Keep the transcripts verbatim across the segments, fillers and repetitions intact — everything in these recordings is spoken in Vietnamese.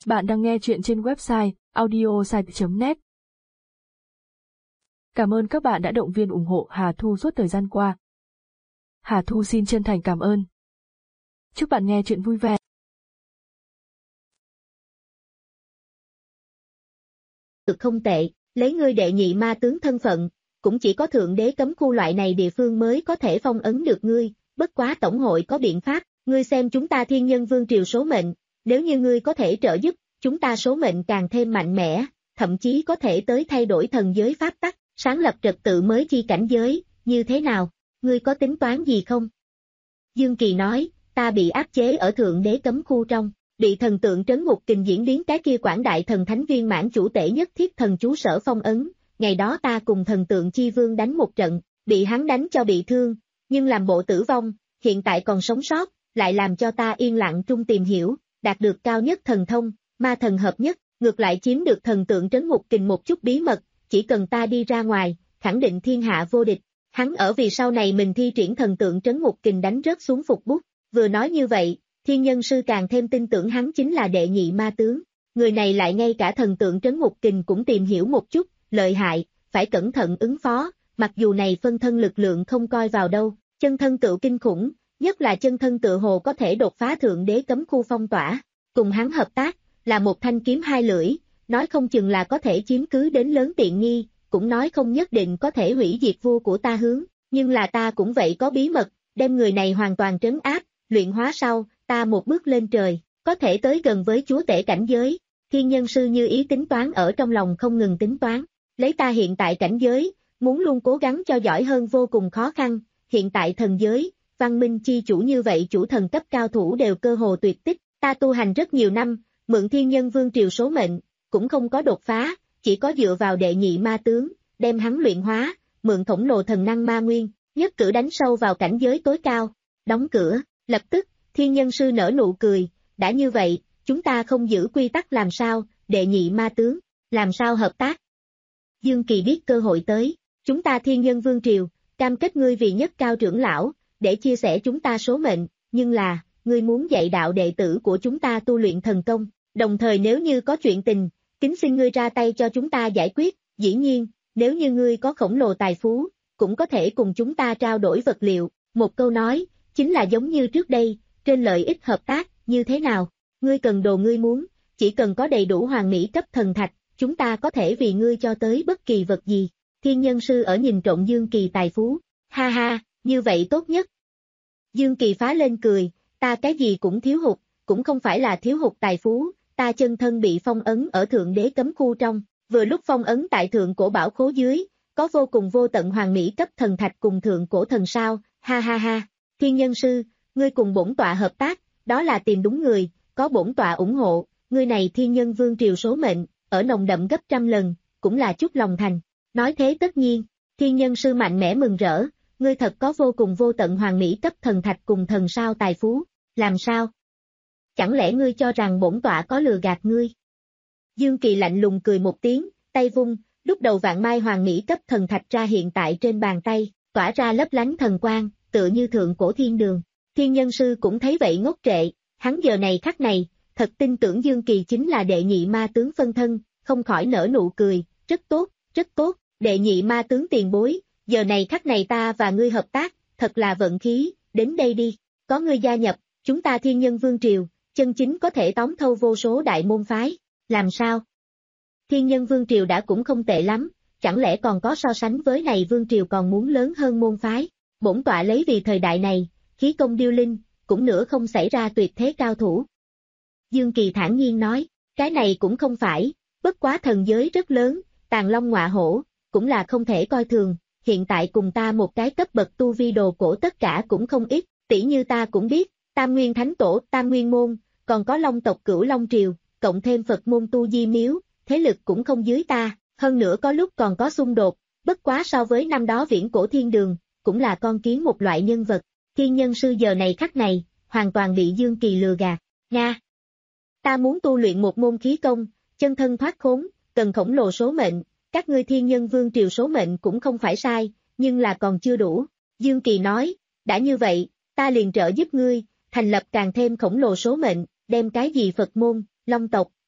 Bạn đang nghe chuyện trên website audiosite chấm net. Cảm ơn các bạn đã động viên ủng hộ Hà Thu suốt thời gian qua. Hà Thu xin chân thành cảm ơn. Chúc bạn nghe chuyện vui vẻ. Được không tệ, lấy ngươi đệ nhị ma tướng thân phận, cũng chỉ có thượng đế cấm khu loại này địa phương mới có thể phong ấn được ngươi, bất quá tổng hội có biện pháp, ngươi xem chúng ta thiên nhân vương triều số mệnh, nếu như ngươi có thể trợ giúp, chúng ta số mệnh càng thêm mạnh mẽ, thậm chí có thể tới thay đổi thần giới pháp tắc, sáng lập trật tự mới chi cảnh giới, như thế nào, ngươi có tính toán gì không? Dương Kỳ nói, ta bị áp chế ở thượng đế cấm khu trong, bị thần tượng trấn ngục kình diễn biến cái kia quảng đại thần thánh viên mãn chủ tể nhất thiết thần chú sở phong ấn, ngày đó ta cùng thần tượng chi vương đánh một trận, bị hắn đánh cho bị thương, nhưng làm bộ tử vong, hiện tại còn sống sót, lại làm cho ta yên lặng trung tìm hiểu, đạt được cao nhất thần thông, ma thần hợp nhất, ngược lại chiếm được thần tượng trấn ngục kình một chút bí mật, chỉ cần ta đi ra ngoài, khẳng định thiên hạ vô địch. Hắn ở vì sau này mình thi triển thần tượng trấn ngục kình đánh rớt xuống phục bút, vừa nói như vậy, thiên nhân sư càng thêm tin tưởng hắn chính là đệ nhị ma tướng, người này lại ngay cả thần tượng trấn ngục kình cũng tìm hiểu một chút, lợi hại, phải cẩn thận ứng phó, mặc dù này phân thân lực lượng không coi vào đâu, chân thân tự kinh khủng, nhất là chân thân tự hồ có thể đột phá thượng đế cấm khu phong tỏa, cùng hắn hợp tác, là một thanh kiếm hai lưỡi, nói không chừng là có thể chiếm cứ đến lớn tiện nghi, cũng nói không nhất định có thể hủy diệt vua của ta hướng, nhưng là ta cũng vậy có bí mật, đem người này hoàn toàn trấn áp, luyện hóa sau, ta một bước lên trời, có thể tới gần với chúa tể cảnh giới, thiên nhân sư như ý tính toán ở trong lòng không ngừng tính toán, lấy ta hiện tại cảnh giới, muốn luôn cố gắng cho giỏi hơn vô cùng khó khăn, hiện tại thần giới, văn minh chi chủ như vậy chủ thần cấp cao thủ đều cơ hồ tuyệt tích, ta tu hành rất nhiều năm, mượn thiên nhân vương triều số mệnh, cũng không có đột phá, chỉ có dựa vào đệ nhị ma tướng, đem hắn luyện hóa, mượn khổng lồ thần năng ma nguyên, nhất cử đánh sâu vào cảnh giới tối cao, đóng cửa, lập tức, thiên nhân sư nở nụ cười, đã như vậy, chúng ta không giữ quy tắc làm sao, đệ nhị ma tướng, làm sao hợp tác. Dương Kỳ biết cơ hội tới, chúng ta thiên nhân vương triều, cam kết ngươi vì nhất cao trưởng lão, để chia sẻ chúng ta số mệnh, nhưng là, ngươi muốn dạy đạo đệ tử của chúng ta tu luyện thần công, đồng thời nếu như có chuyện tình, kính xin ngươi ra tay cho chúng ta giải quyết, dĩ nhiên, nếu như ngươi có khổng lồ tài phú, cũng có thể cùng chúng ta trao đổi vật liệu, một câu nói, chính là giống như trước đây, trên lợi ích hợp tác, như thế nào, ngươi cần đồ ngươi muốn, chỉ cần có đầy đủ hoàng mỹ cấp thần thạch, chúng ta có thể vì ngươi cho tới bất kỳ vật gì, thiên nhân sư ở nhìn trộn Dương Kỳ tài phú, ha ha, như vậy tốt nhất. Dương Kỳ phá lên cười, ta cái gì cũng thiếu hụt, cũng không phải là thiếu hụt tài phú, ta chân thân bị phong ấn ở thượng đế cấm khu trong, vừa lúc phong ấn tại thượng cổ bảo khố dưới, có vô cùng vô tận hoàng mỹ cấp thần thạch cùng thượng cổ thần sao, ha ha ha, thiên nhân sư, ngươi cùng bổn tọa hợp tác, đó là tìm đúng người, có bổn tọa ủng hộ, ngươi này thiên nhân vương triều số mệnh, ở nồng đậm gấp trăm lần, cũng là chút lòng thành, nói thế tất nhiên, thiên nhân sư mạnh mẽ mừng rỡ, ngươi thật có vô cùng vô tận hoàng mỹ cấp thần thạch cùng thần sao tài phú, làm sao? Chẳng lẽ ngươi cho rằng bổn tọa có lừa gạt ngươi? Dương Kỳ lạnh lùng cười một tiếng, tay vung, lúc đầu vạn mai hoàng mỹ cấp thần thạch ra hiện tại trên bàn tay, tỏa ra lấp lánh thần quang, tựa như thượng cổ thiên đường. Thiên nhân sư cũng thấy vậy ngốc trệ, hắn giờ này khắc này, thật tin tưởng Dương Kỳ chính là đệ nhị ma tướng phân thân, không khỏi nở nụ cười, rất tốt, rất tốt, đệ nhị ma tướng tiền bối, giờ này khắc này ta và ngươi hợp tác, thật là vận khí, đến đây đi, có ngươi gia nhập, chúng ta thiên nhân vương triều, chân chính có thể tóm thâu vô số đại môn phái, làm sao? Thiên nhân vương triều đã cũng không tệ lắm, chẳng lẽ còn có so sánh với này vương triều còn muốn lớn hơn môn phái, bổn tọa lấy vì thời đại này, khí công điêu linh, cũng nữa không xảy ra tuyệt thế cao thủ. Dương Kỳ thản nhiên nói, cái này cũng không phải, bất quá thần giới rất lớn, tàng long ngọa hổ, cũng là không thể coi thường, hiện tại cùng ta một cái cấp bậc tu vi đồ cổ tất cả cũng không ít, tỷ như ta cũng biết, Tam Nguyên Thánh Tổ, Tam Nguyên Môn, còn có Long tộc Cửu Long Triều, cộng thêm Phật môn Tu Di Miếu, thế lực cũng không dưới ta, hơn nữa có lúc còn có xung đột, bất quá so với năm đó viễn cổ thiên đường, cũng là con kiến một loại nhân vật, thiên nhân sư giờ này khắc này, hoàn toàn bị Dương Kỳ lừa gạt, Nga. Ta muốn tu luyện một môn khí công, chân thân thoát khốn, cần khổng lồ số mệnh, các ngươi thiên nhân vương triều số mệnh cũng không phải sai, nhưng là còn chưa đủ, Dương Kỳ nói, đã như vậy, ta liền trợ giúp ngươi, thành lập càng thêm khổng lồ số mệnh, đem cái gì Phật môn, Long tộc,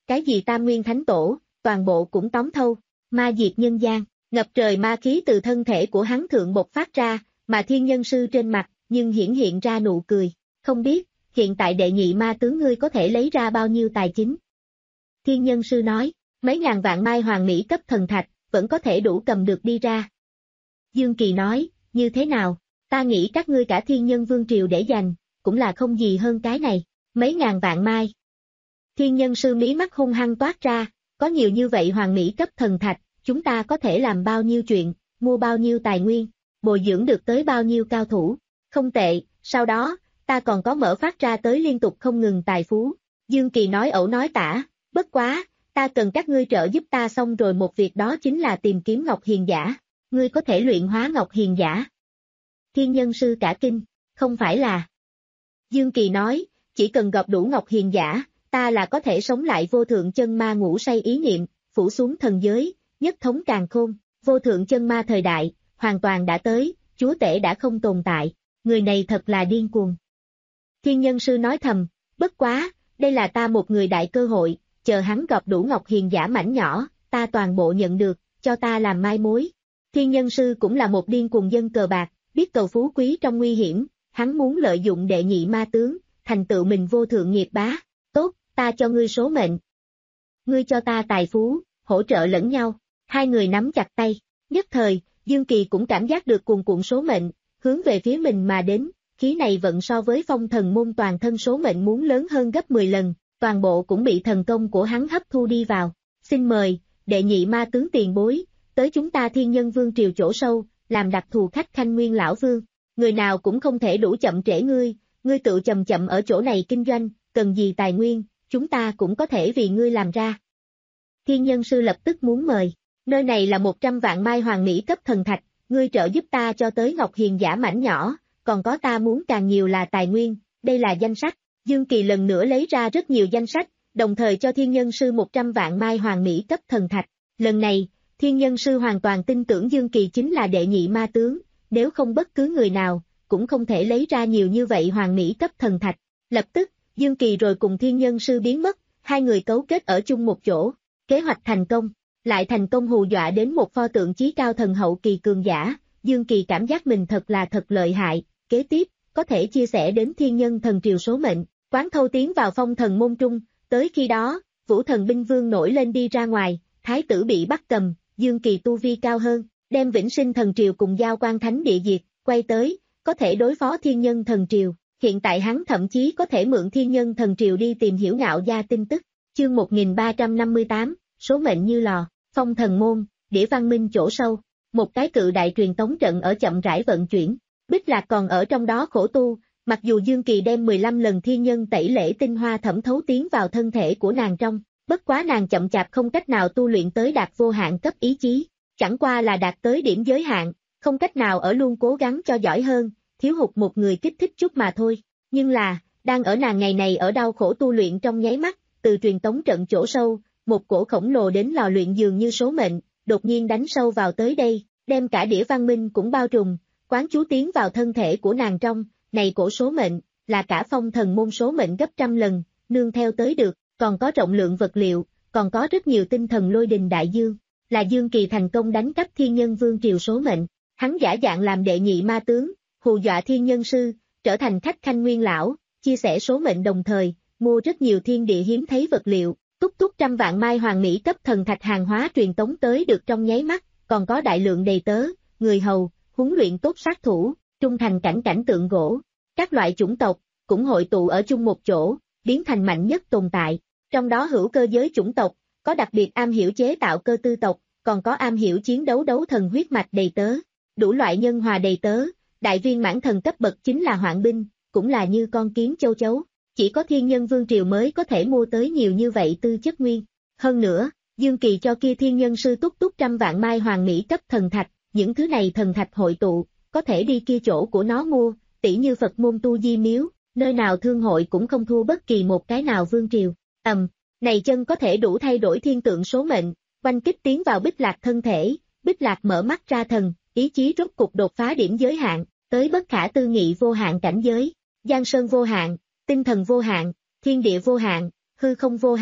cái gì Tam Nguyên Thánh Tổ, toàn bộ cũng tóm thâu, ma diệt nhân gian, ngập trời ma khí từ thân thể của hắn thượng bộc phát ra, mà thiên nhân sư trên mặt, nhưng hiển hiện ra nụ cười, không biết, hiện tại đệ nhị ma tướng ngươi có thể lấy ra bao nhiêu tài chính. Thiên nhân sư nói, mấy ngàn vạn mai hoàng mỹ cấp thần thạch, vẫn có thể đủ cầm được đi ra. Dương Kỳ nói, như thế nào, ta nghĩ các ngươi cả thiên nhân vương triều để dành, cũng là không gì hơn cái này, mấy ngàn vạn mai. Thiên nhân sư mí mắt hung hăng toát ra, có nhiều như vậy hoàng mỹ cấp thần thạch, chúng ta có thể làm bao nhiêu chuyện, mua bao nhiêu tài nguyên, bồi dưỡng được tới bao nhiêu cao thủ, không tệ, sau đó, ta còn có mở phát ra tới liên tục không ngừng tài phú. Dương Kỳ nói ẩu nói tả, bất quá, ta cần các ngươi trợ giúp ta xong rồi một việc đó chính là tìm kiếm Ngọc Hiền Giả, ngươi có thể luyện hóa Ngọc Hiền Giả. Thiên nhân sư cả kinh, không phải là. Dương Kỳ nói, chỉ cần gặp đủ Ngọc Hiền Giả, ta là có thể sống lại vô thượng chân ma ngủ say ý niệm, phủ xuống thần giới, nhất thống càn khôn, vô thượng chân ma thời đại, hoàn toàn đã tới, chúa tể đã không tồn tại, người này thật là điên cuồng. Thiên nhân sư nói thầm, bất quá, đây là ta một người đại cơ hội, chờ hắn gặp đủ Ngọc Hiền Giả mảnh nhỏ, ta toàn bộ nhận được, cho ta làm mai mối. Thiên nhân sư cũng là một điên cuồng dân cờ bạc, biết cầu phú quý trong nguy hiểm, hắn muốn lợi dụng đệ nhị ma tướng, thành tựu mình vô thượng nghiệp bá. Tốt, ta cho ngươi số mệnh. Ngươi cho ta tài phú, hỗ trợ lẫn nhau, hai người nắm chặt tay, nhất thời, Dương Kỳ cũng cảm giác được cuồn cuộn số mệnh, hướng về phía mình mà đến, khí này vận so với phong thần môn toàn thân số mệnh muốn lớn hơn gấp mười lần, toàn bộ cũng bị thần công của hắn hấp thu đi vào. Xin mời, đệ nhị ma tướng tiền bối, tới chúng ta thiên nhân vương triều chỗ sâu, làm đặc thù khách khanh nguyên lão vương, người nào cũng không thể đủ chậm trễ ngươi, ngươi tự chậm chậm ở chỗ này kinh doanh, cần gì tài nguyên, chúng ta cũng có thể vì ngươi làm ra. Thiên nhân sư lập tức muốn mời, nơi này là một trăm vạn mai hoàng mỹ cấp thần thạch, ngươi trợ giúp ta cho tới Ngọc Hiền Giả mảnh nhỏ, còn có ta muốn càng nhiều là tài nguyên, đây là danh sách. Dương Kỳ lần nữa lấy ra rất nhiều danh sách, đồng thời cho thiên nhân sư một trăm vạn mai hoàng mỹ cấp thần thạch. Lần này, thiên nhân sư hoàn toàn tin tưởng Dương Kỳ chính là đệ nhị ma tướng, nếu không bất cứ người nào, cũng không thể lấy ra nhiều như vậy hoàng mỹ cấp thần thạch. Lập tức, Dương Kỳ rồi cùng thiên nhân sư biến mất, hai người cấu kết ở chung một chỗ, kế hoạch thành công, lại thành công hù dọa đến một pho tượng chí cao thần hậu kỳ cường giả, Dương Kỳ cảm giác mình thật là thật lợi hại, kế tiếp, có thể chia sẻ đến thiên nhân thần triều số mệnh, quán thâu tiến vào phong thần môn trung, tới khi đó, vũ thần binh vương nổi lên đi ra ngoài, thái tử bị bắt cầm, Dương Kỳ tu vi cao hơn, đem vĩnh sinh thần triều cùng giao quan thánh địa diệt, quay tới, có thể đối phó thiên nhân thần triều. Hiện tại hắn thậm chí có thể mượn thiên nhân thần triều đi tìm hiểu ngạo gia tin tức. Chương một nghìn ba trăm năm mươi tám, số mệnh như lò, phong thần môn, đĩa văn minh chỗ sâu, một cái cự đại truyền tống trận ở chậm rãi vận chuyển. Bích Lạc còn ở trong đó khổ tu, mặc dù Dương Kỳ đem mười lăm lần thiên nhân tẩy lễ tinh hoa thẩm thấu tiến vào thân thể của nàng trong, bất quá nàng chậm chạp không cách nào tu luyện tới đạt vô hạn cấp ý chí, chẳng qua là đạt tới điểm giới hạn, không cách nào ở luôn cố gắng cho giỏi hơn, thiếu hụt một người kích thích chút mà thôi. Nhưng là, đang ở nàng ngày này ở đau khổ tu luyện trong nháy mắt, từ truyền tống trận chỗ sâu, một cổ khổng lồ đến lò luyện dường như số mệnh, đột nhiên đánh sâu vào tới đây, đem cả đĩa văn minh cũng bao trùm, quán chú tiến vào thân thể của nàng trong, này cổ số mệnh, là cả phong thần môn số mệnh gấp trăm lần, nương theo tới được, còn có rộng lượng vật liệu, còn có rất nhiều tinh thần lôi đình đại dương, là Dương Kỳ thành công đánh cắp thiên nhân vương triều số mệnh, hắn giả dạng làm đệ nhị ma tướng, hù dọa thiên nhân sư, trở thành khách khanh nguyên lão, chia sẻ số mệnh đồng thời, mua rất nhiều thiên địa hiếm thấy vật liệu, túc túc trăm vạn mai hoàng mỹ cấp thần thạch hàng hóa truyền tống tới được trong nháy mắt, còn có đại lượng đầy tớ, người hầu, huấn luyện tốt sát thủ, trung thành cảnh cảnh tượng gỗ, các loại chủng tộc, cũng hội tụ ở chung một chỗ, biến thành mạnh nhất tồn tại, trong đó hữu cơ giới chủng tộc, có đặc biệt am hiểu chế tạo cơ tư tộc, còn có am hiểu chiến đấu đấu thần huyết mạch đầy tớ, đủ loại nhân hòa đầy tớ. Đại viên mãn thần cấp bậc chính là hoạn binh, cũng là như con kiến châu chấu, chỉ có thiên nhân vương triều mới có thể mua tới nhiều như vậy tư chất nguyên. Hơn nữa, Dương Kỳ cho kia thiên nhân sư túc túc trăm vạn mai hoàng mỹ cấp thần thạch, những thứ này thần thạch hội tụ, có thể đi kia chỗ của nó mua, tỉ như Phật môn tu di miếu, nơi nào thương hội cũng không thua bất kỳ một cái nào vương triều. Ầm, um, này chân có thể đủ thay đổi thiên tượng số mệnh, oanh kích tiến vào Bích Lạc thân thể, Bích Lạc mở mắt ra thần. Ý chí rốt cục đột phá điểm giới hạn, tới bất khả tư nghị vô hạn cảnh giới, giang sơn vô hạn, tinh thần vô hạn, thiên địa vô hạn, hư không vô hạn,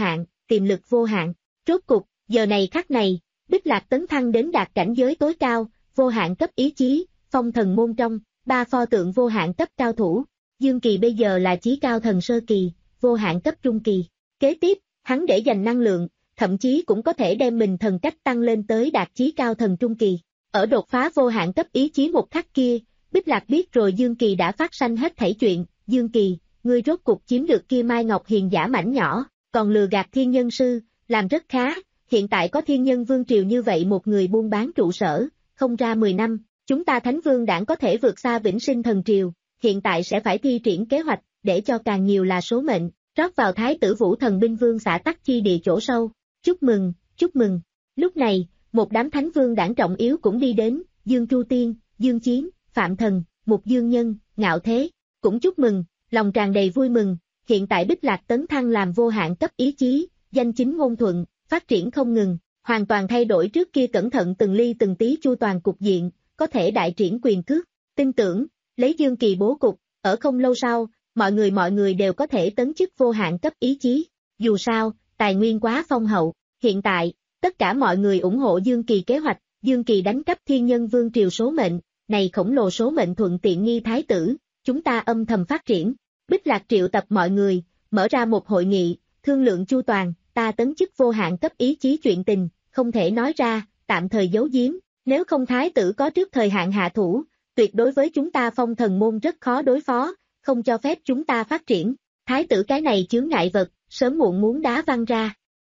tiềm lực vô hạn. Rốt cục, giờ này khắc này, Bích Lạc tấn thăng đến đạt cảnh giới tối cao, vô hạn cấp ý chí, phong thần môn trong, ba pho tượng vô hạn cấp cao thủ. Dương Kỳ bây giờ là chí cao thần sơ kỳ, vô hạn cấp trung kỳ. Kế tiếp, hắn để dành năng lượng, thậm chí cũng có thể đem mình thần cách tăng lên tới đạt chí cao thần trung kỳ. Ở đột phá vô hạn cấp ý chí một khắc kia, Bích Lạc biết rồi Dương Kỳ đã phát sanh hết thảy chuyện. Dương Kỳ, ngươi rốt cục chiếm được kia Mai Ngọc Hiền giả mảnh nhỏ, còn lừa gạt thiên nhân sư, làm rất khá. Hiện tại có thiên nhân vương triều như vậy một người buôn bán trụ sở, không ra mười năm, chúng ta Thánh Vương đảng có thể vượt xa Vĩnh Sinh thần triều, hiện tại sẽ phải thi triển kế hoạch, để cho càng nhiều là số mệnh, rót vào Thái tử Vũ Thần binh vương xã tắc chi địa chỗ sâu. Chúc mừng, chúc mừng. Lúc này, một đám Thánh Vương đảng trọng yếu cũng đi đến, Dương Chu Tiên, Dương Chiến, Phạm Thần, Mục Dương Nhân, Ngạo Thế, cũng chúc mừng, lòng tràn đầy vui mừng. Hiện tại Bích Lạc tấn thăng làm vô hạn cấp ý chí, danh chính ngôn thuận, phát triển không ngừng, hoàn toàn thay đổi trước kia cẩn thận từng ly từng tí chu toàn cục diện, có thể đại triển quyền cước. Tin tưởng, lấy Dương Kỳ bố cục, ở không lâu sau, mọi người mọi người đều có thể tấn chức vô hạn cấp ý chí. Dù sao, tài nguyên quá phong hậu, hiện tại, tất cả mọi người ủng hộ Dương Kỳ kế hoạch, Dương Kỳ đánh cắp thiên nhân vương triều số mệnh, này khổng lồ số mệnh thuận tiện nghi thái tử, chúng ta âm thầm phát triển. Bích Lạc triệu tập mọi người, mở ra một hội nghị, thương lượng chu toàn, ta tấn chức vô hạn cấp ý chí chuyện tình, không thể nói ra, tạm thời giấu giếm, nếu không thái tử có trước thời hạn hạ thủ, tuyệt đối với chúng ta phong thần môn rất khó đối phó, không cho phép chúng ta phát triển. Thái tử cái này chướng ngại vật, sớm muộn muốn đá văng ra.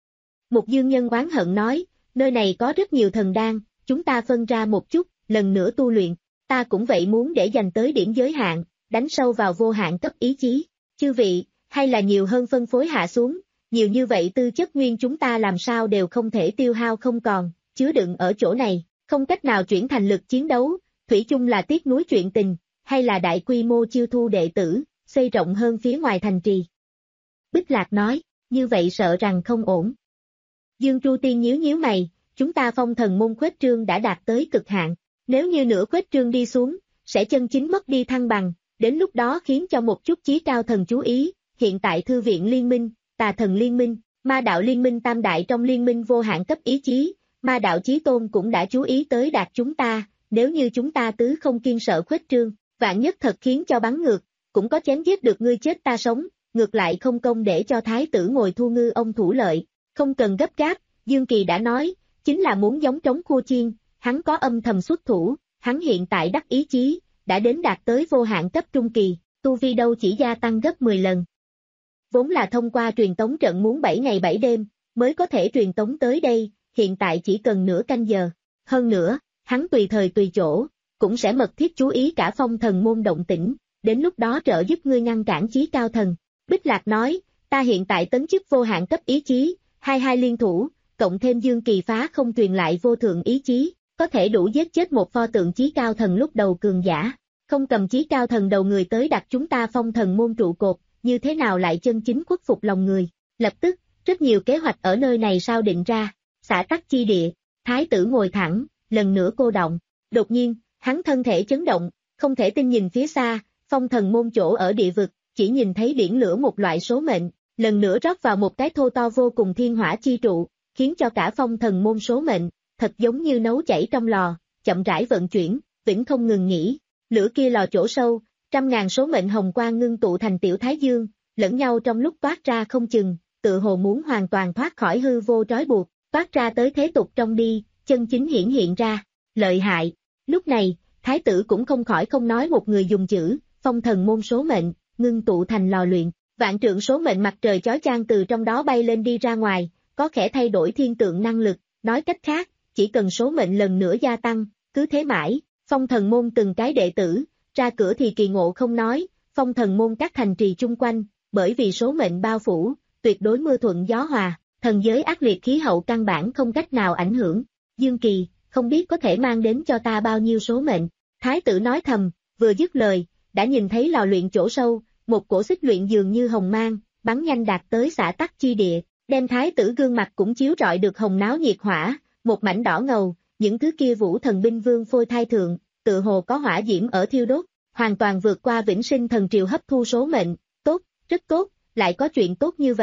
Mục Dương Nhân oán hận nói, nơi này có rất nhiều thần đan, chúng ta phân ra một chút, lần nữa tu luyện, ta cũng vậy muốn để dành tới điểm giới hạn, đánh sâu vào vô hạn cấp ý chí. Chư vị, hay là nhiều hơn phân phối hạ xuống, nhiều như vậy tư chất nguyên chúng ta làm sao đều không thể tiêu hao không còn, chứa đựng ở chỗ này, không cách nào chuyển thành lực chiến đấu, thủy chung là tiếc nuối chuyện tình, hay là đại quy mô chiêu thu đệ tử, xây rộng hơn phía ngoài thành trì. Bích Lạc nói, như vậy sợ rằng không ổn. Dương Chu Tiên nhíu nhíu mày, chúng ta phong thần môn khuếch trương đã đạt tới cực hạn, nếu như nửa khuếch trương đi xuống, sẽ chân chính mất đi thăng bằng, đến lúc đó khiến cho một chút chí cao thần chú ý, hiện tại thư viện liên minh, tà thần liên minh, ma đạo liên minh tam đại trong liên minh vô hạn cấp ý chí, ma đạo chí tôn cũng đã chú ý tới đạt chúng ta, nếu như chúng ta tứ không kiên sợ khuếch trương, vạn nhất thật khiến cho bắn ngược, cũng có chém giết được ngươi chết ta sống, ngược lại không công để cho thái tử ngồi thu ngư ông thủ lợi, không cần gấp gáp, Dương Kỳ đã nói, chính là muốn giống trống khua chiên, hắn có âm thầm xuất thủ, hắn hiện tại đắc ý chí, đã đến đạt tới vô hạn cấp trung kỳ, tu vi đâu chỉ gia tăng gấp mười lần. Vốn là thông qua truyền tống trận muốn bảy ngày bảy đêm, mới có thể truyền tống tới đây, hiện tại chỉ cần nửa canh giờ. Hơn nữa, hắn tùy thời tùy chỗ, cũng sẽ mật thiết chú ý cả phong thần môn động tĩnh, đến lúc đó trợ giúp ngươi ngăn cản chí cao thần. Bích Lạc nói, ta hiện tại tấn chức vô hạn cấp ý chí, hai hai liên thủ, cộng thêm Dương Kỳ phá không truyền lại vô thượng ý chí, có thể đủ giết chết một pho tượng chí cao thần lúc đầu cường giả. Không cầm chí cao thần đầu người tới đặt chúng ta phong thần môn trụ cột, như thế nào lại chân chính khuất phục lòng người. Lập tức, rất nhiều kế hoạch ở nơi này sao định ra, xã tắc chi địa, thái tử ngồi thẳng, lần nữa cô động. Đột nhiên, hắn thân thể chấn động, không thể tin nhìn phía xa, phong thần môn chỗ ở địa vực, chỉ nhìn thấy biển lửa một loại số mệnh, lần nữa rót vào một cái thô to vô cùng thiên hỏa chi trụ, khiến cho cả phong thần môn số mệnh, thật giống như nấu chảy trong lò, chậm rãi vận chuyển, vĩnh không ngừng nghỉ. Lửa kia lò chỗ sâu, trăm ngàn số mệnh hồng quang ngưng tụ thành tiểu thái dương, lẫn nhau trong lúc toát ra không chừng, tự hồ muốn hoàn toàn thoát khỏi hư vô trói buộc, toát ra tới thế tục trong đi, chân chính hiển hiện ra, lợi hại. Lúc này, thái tử cũng không khỏi không nói một người dùng chữ, phong thần môn số mệnh, ngưng tụ thành lò luyện, vạn trượng số mệnh mặt trời chói chang từ trong đó bay lên đi ra ngoài, có thể thay đổi thiên tượng năng lực, nói cách khác, chỉ cần số mệnh lần nữa gia tăng, cứ thế mãi, phong thần môn từng cái đệ tử, ra cửa thì kỳ ngộ không nói, phong thần môn các thành trì chung quanh, bởi vì số mệnh bao phủ, tuyệt đối mưa thuận gió hòa, thần giới ác liệt khí hậu căn bản không cách nào ảnh hưởng. Dương Kỳ, không biết có thể mang đến cho ta bao nhiêu số mệnh, thái tử nói thầm, vừa dứt lời, đã nhìn thấy lò luyện chỗ sâu, một cổ xích luyện dường như hồng mang, bắn nhanh đạt tới xã tắc chi địa, đem thái tử gương mặt cũng chiếu rọi được hồng náo nhiệt hỏa, một mảnh đỏ ngầu, những thứ kia vũ thần binh vương phôi thai thượng, tự hồ có hỏa diễm ở thiêu đốt, hoàn toàn vượt qua Vĩnh Sinh thần triều hấp thu số mệnh, tốt, rất tốt, lại có chuyện tốt như vậy,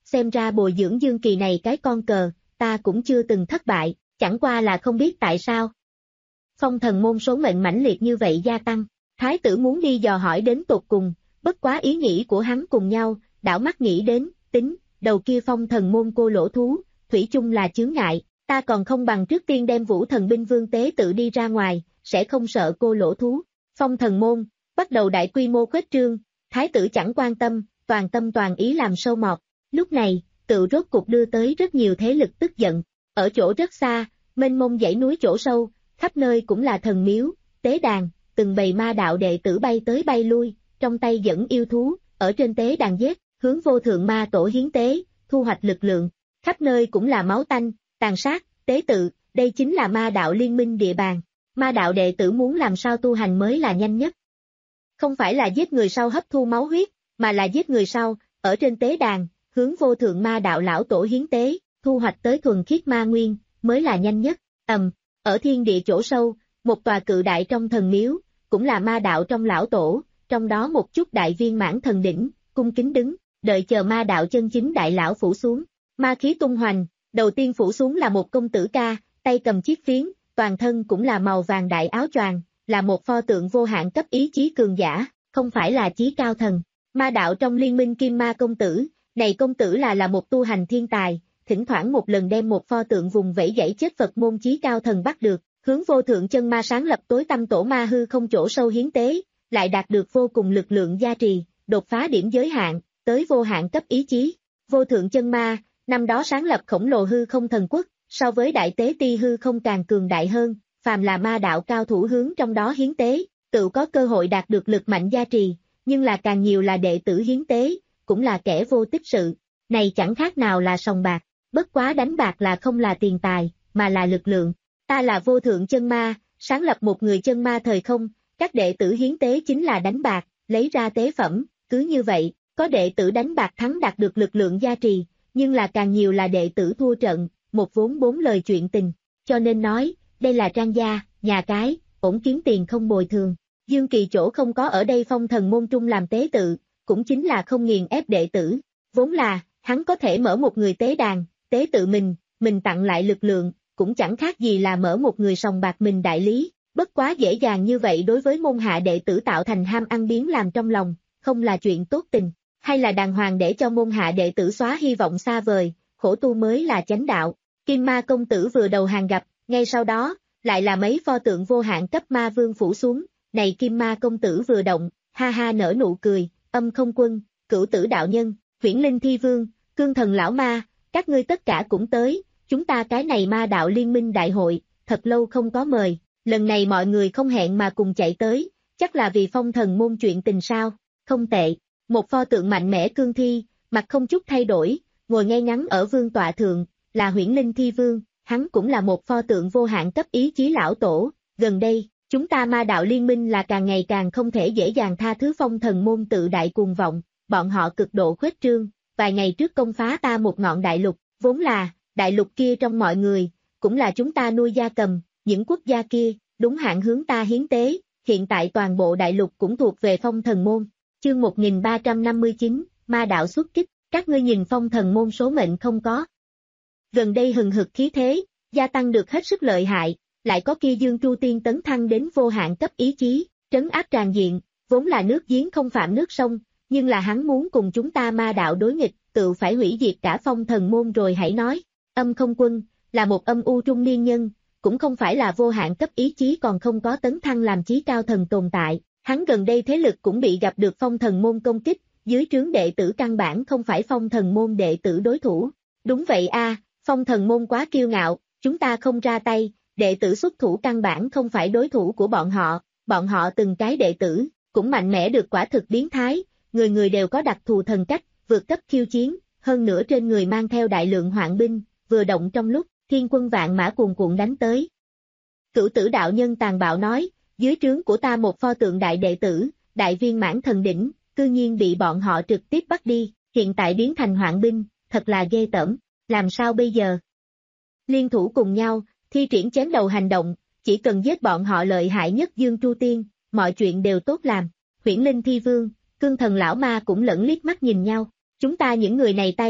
xem ra bồi dưỡng Dương Kỳ này cái con cờ, ta cũng chưa từng thất bại, chẳng qua là không biết tại sao. Phong thần môn số mệnh mãnh liệt như vậy gia tăng, thái tử muốn đi dò hỏi đến tột cùng, bất quá ý nghĩ của hắn cùng nhau, đảo mắt nghĩ đến, tính, đầu kia phong thần môn cô lỗ thú, thủy chung là chướng ngại, ta còn không bằng trước tiên đem vũ thần binh vương tế tự đi ra ngoài, sẽ không sợ cô lỗ thú. Phong thần môn, bắt đầu đại quy mô khuếch trương, thái tử chẳng quan tâm, toàn tâm toàn ý làm sâu mọt. Lúc này, tự rốt cục đưa tới rất nhiều thế lực tức giận, ở chỗ rất xa, mênh mông dãy núi chỗ sâu, khắp nơi cũng là thần miếu, tế đàn, từng bầy ma đạo đệ tử bay tới bay lui, trong tay dẫn yêu thú, ở trên tế đàn giết, hướng vô thượng ma tổ hiến tế, thu hoạch lực lượng, khắp nơi cũng là máu tanh, tàn sát, tế tự, đây chính là ma đạo liên minh địa bàn, ma đạo đệ tử muốn làm sao tu hành mới là nhanh nhất. Không phải là giết người sau hấp thu máu huyết, mà là giết người sau, ở trên tế đàn, hướng vô thượng ma đạo lão tổ hiến tế, thu hoạch tới thuần khiết ma nguyên, mới là nhanh nhất. Ầm, ở thiên địa chỗ sâu, một tòa cự đại trong thần miếu, cũng là ma đạo trong lão tổ, trong đó một chút đại viên mãn thần đỉnh, cung kính đứng, đợi chờ ma đạo chân chính đại lão phủ xuống. Ma khí tung hoành, đầu tiên phủ xuống là một công tử ca, tay cầm chiếc phiến, toàn thân cũng là màu vàng đại áo choàng, là một pho tượng vô hạn cấp ý chí cường giả, không phải là chí cao thần. Ma đạo trong liên minh Kim Ma công tử, này công tử là là một tu hành thiên tài, thỉnh thoảng một lần đem một pho tượng vùng vẫy dãy chết Phật môn chí cao thần bắt được, hướng vô thượng chân ma sáng lập tối tâm tổ ma hư không chỗ sâu hiến tế, lại đạt được vô cùng lực lượng gia trì, đột phá điểm giới hạn, tới vô hạn cấp ý chí. Vô thượng chân ma, năm đó sáng lập khổng lồ hư không thần quốc, so với đại tế ti hư không càng cường đại hơn, phàm là ma đạo cao thủ hướng trong đó hiến tế, tự có cơ hội đạt được lực mạnh gia trì, nhưng là càng nhiều là đệ tử hiến tế, cũng là kẻ vô tích sự, này chẳng khác nào là sòng bạc, bất quá đánh bạc là không là tiền tài, mà là lực lượng. Ta là vô thượng chân ma, sáng lập một người chân ma thời không, các đệ tử hiến tế chính là đánh bạc, lấy ra tế phẩm, cứ như vậy, có đệ tử đánh bạc thắng đạt được lực lượng gia trì, nhưng là càng nhiều là đệ tử thua trận, một vốn bốn lời chuyện tình, cho nên nói, đây là trang gia, nhà cái, ổn kiếm tiền không bồi thường. Dương Kỳ chỗ không có ở đây phong thần môn trung làm tế tự, cũng chính là không nghiền ép đệ tử, vốn là, hắn có thể mở một người tế đàn, tế tự mình, mình tặng lại lực lượng, cũng chẳng khác gì là mở một người sòng bạc mình đại lý, bất quá dễ dàng như vậy đối với môn hạ đệ tử tạo thành ham ăn biến làm trong lòng, không là chuyện tốt tình, hay là đàng hoàng để cho môn hạ đệ tử xóa hy vọng xa vời, khổ tu mới là chánh đạo. Kim Ma công tử vừa đầu hàng gặp, ngay sau đó, lại là mấy pho tượng vô hạn cấp ma vương phủ xuống, này Kim Ma công tử vừa động, ha ha nở nụ cười, Âm Không Quân, Cửu Tử đạo nhân, Huyễn Linh Thi Vương, Cương Thần lão ma, các ngươi tất cả cũng tới, chúng ta cái này ma đạo liên minh đại hội, thật lâu không có mời, lần này mọi người không hẹn mà cùng chạy tới, chắc là vì phong thần môn chuyện tình sao, không tệ, một pho tượng mạnh mẽ cương thi, mặt không chút thay đổi, ngồi ngay ngắn ở vương tọa thượng, là Huyễn Linh Thi Vương, hắn cũng là một pho tượng vô hạn cấp ý chí lão tổ, gần đây, chúng ta ma đạo liên minh là càng ngày càng không thể dễ dàng tha thứ phong thần môn tự đại cuồng vọng, bọn họ cực độ khuếch trương, vài ngày trước công phá ta một ngọn đại lục, vốn là, đại lục kia trong mọi người, cũng là chúng ta nuôi gia cầm, những quốc gia kia, đúng hạn hướng ta hiến tế, hiện tại toàn bộ đại lục cũng thuộc về phong thần môn. Chương một nghìn ba trăm năm mươi chín, ma đạo xuất kích, các ngươi nhìn phong thần môn số mệnh không có. Gần đây hừng hực khí thế, gia tăng được hết sức lợi hại, lại có kia Dương Tru Tiên tấn thăng đến vô hạn cấp ý chí, trấn áp tràn diện, vốn là nước giếng không phạm nước sông, nhưng là hắn muốn cùng chúng ta ma đạo đối nghịch, tự phải hủy diệt cả phong thần môn rồi hãy nói. Âm Không Quân, là một âm u trung niên nhân, cũng không phải là vô hạn cấp ý chí còn không có tấn thăng làm chí cao thần tồn tại, hắn gần đây thế lực cũng bị gặp được phong thần môn công kích, dưới trướng đệ tử căn bản không phải phong thần môn đệ tử đối thủ. Đúng vậy a, phong thần môn quá kiêu ngạo, chúng ta không ra tay, đệ tử xuất thủ căn bản không phải đối thủ của bọn họ, bọn họ từng cái đệ tử, cũng mạnh mẽ được quả thực biến thái, người người đều có đặc thù thần cách, vượt cấp khiêu chiến, hơn nữa trên người mang theo đại lượng hoạn binh, vừa động trong lúc, thiên quân vạn mã cuồn cuộn đánh tới. Cửu Tử đạo nhân tàn bạo nói, dưới trướng của ta một pho tượng đại đệ tử, đại viên mãn thần đỉnh, cư nhiên bị bọn họ trực tiếp bắt đi, hiện tại biến thành hoạn binh, thật là ghê tởm, làm sao bây giờ? Liên thủ cùng nhau, thi triển chém đầu hành động, chỉ cần giết bọn họ lợi hại nhất Dương Tru Tiên, mọi chuyện đều tốt làm. Huyễn Linh Thi Vương, Cương Thần lão ma cũng lẫn liếc mắt nhìn nhau, chúng ta những người này tay,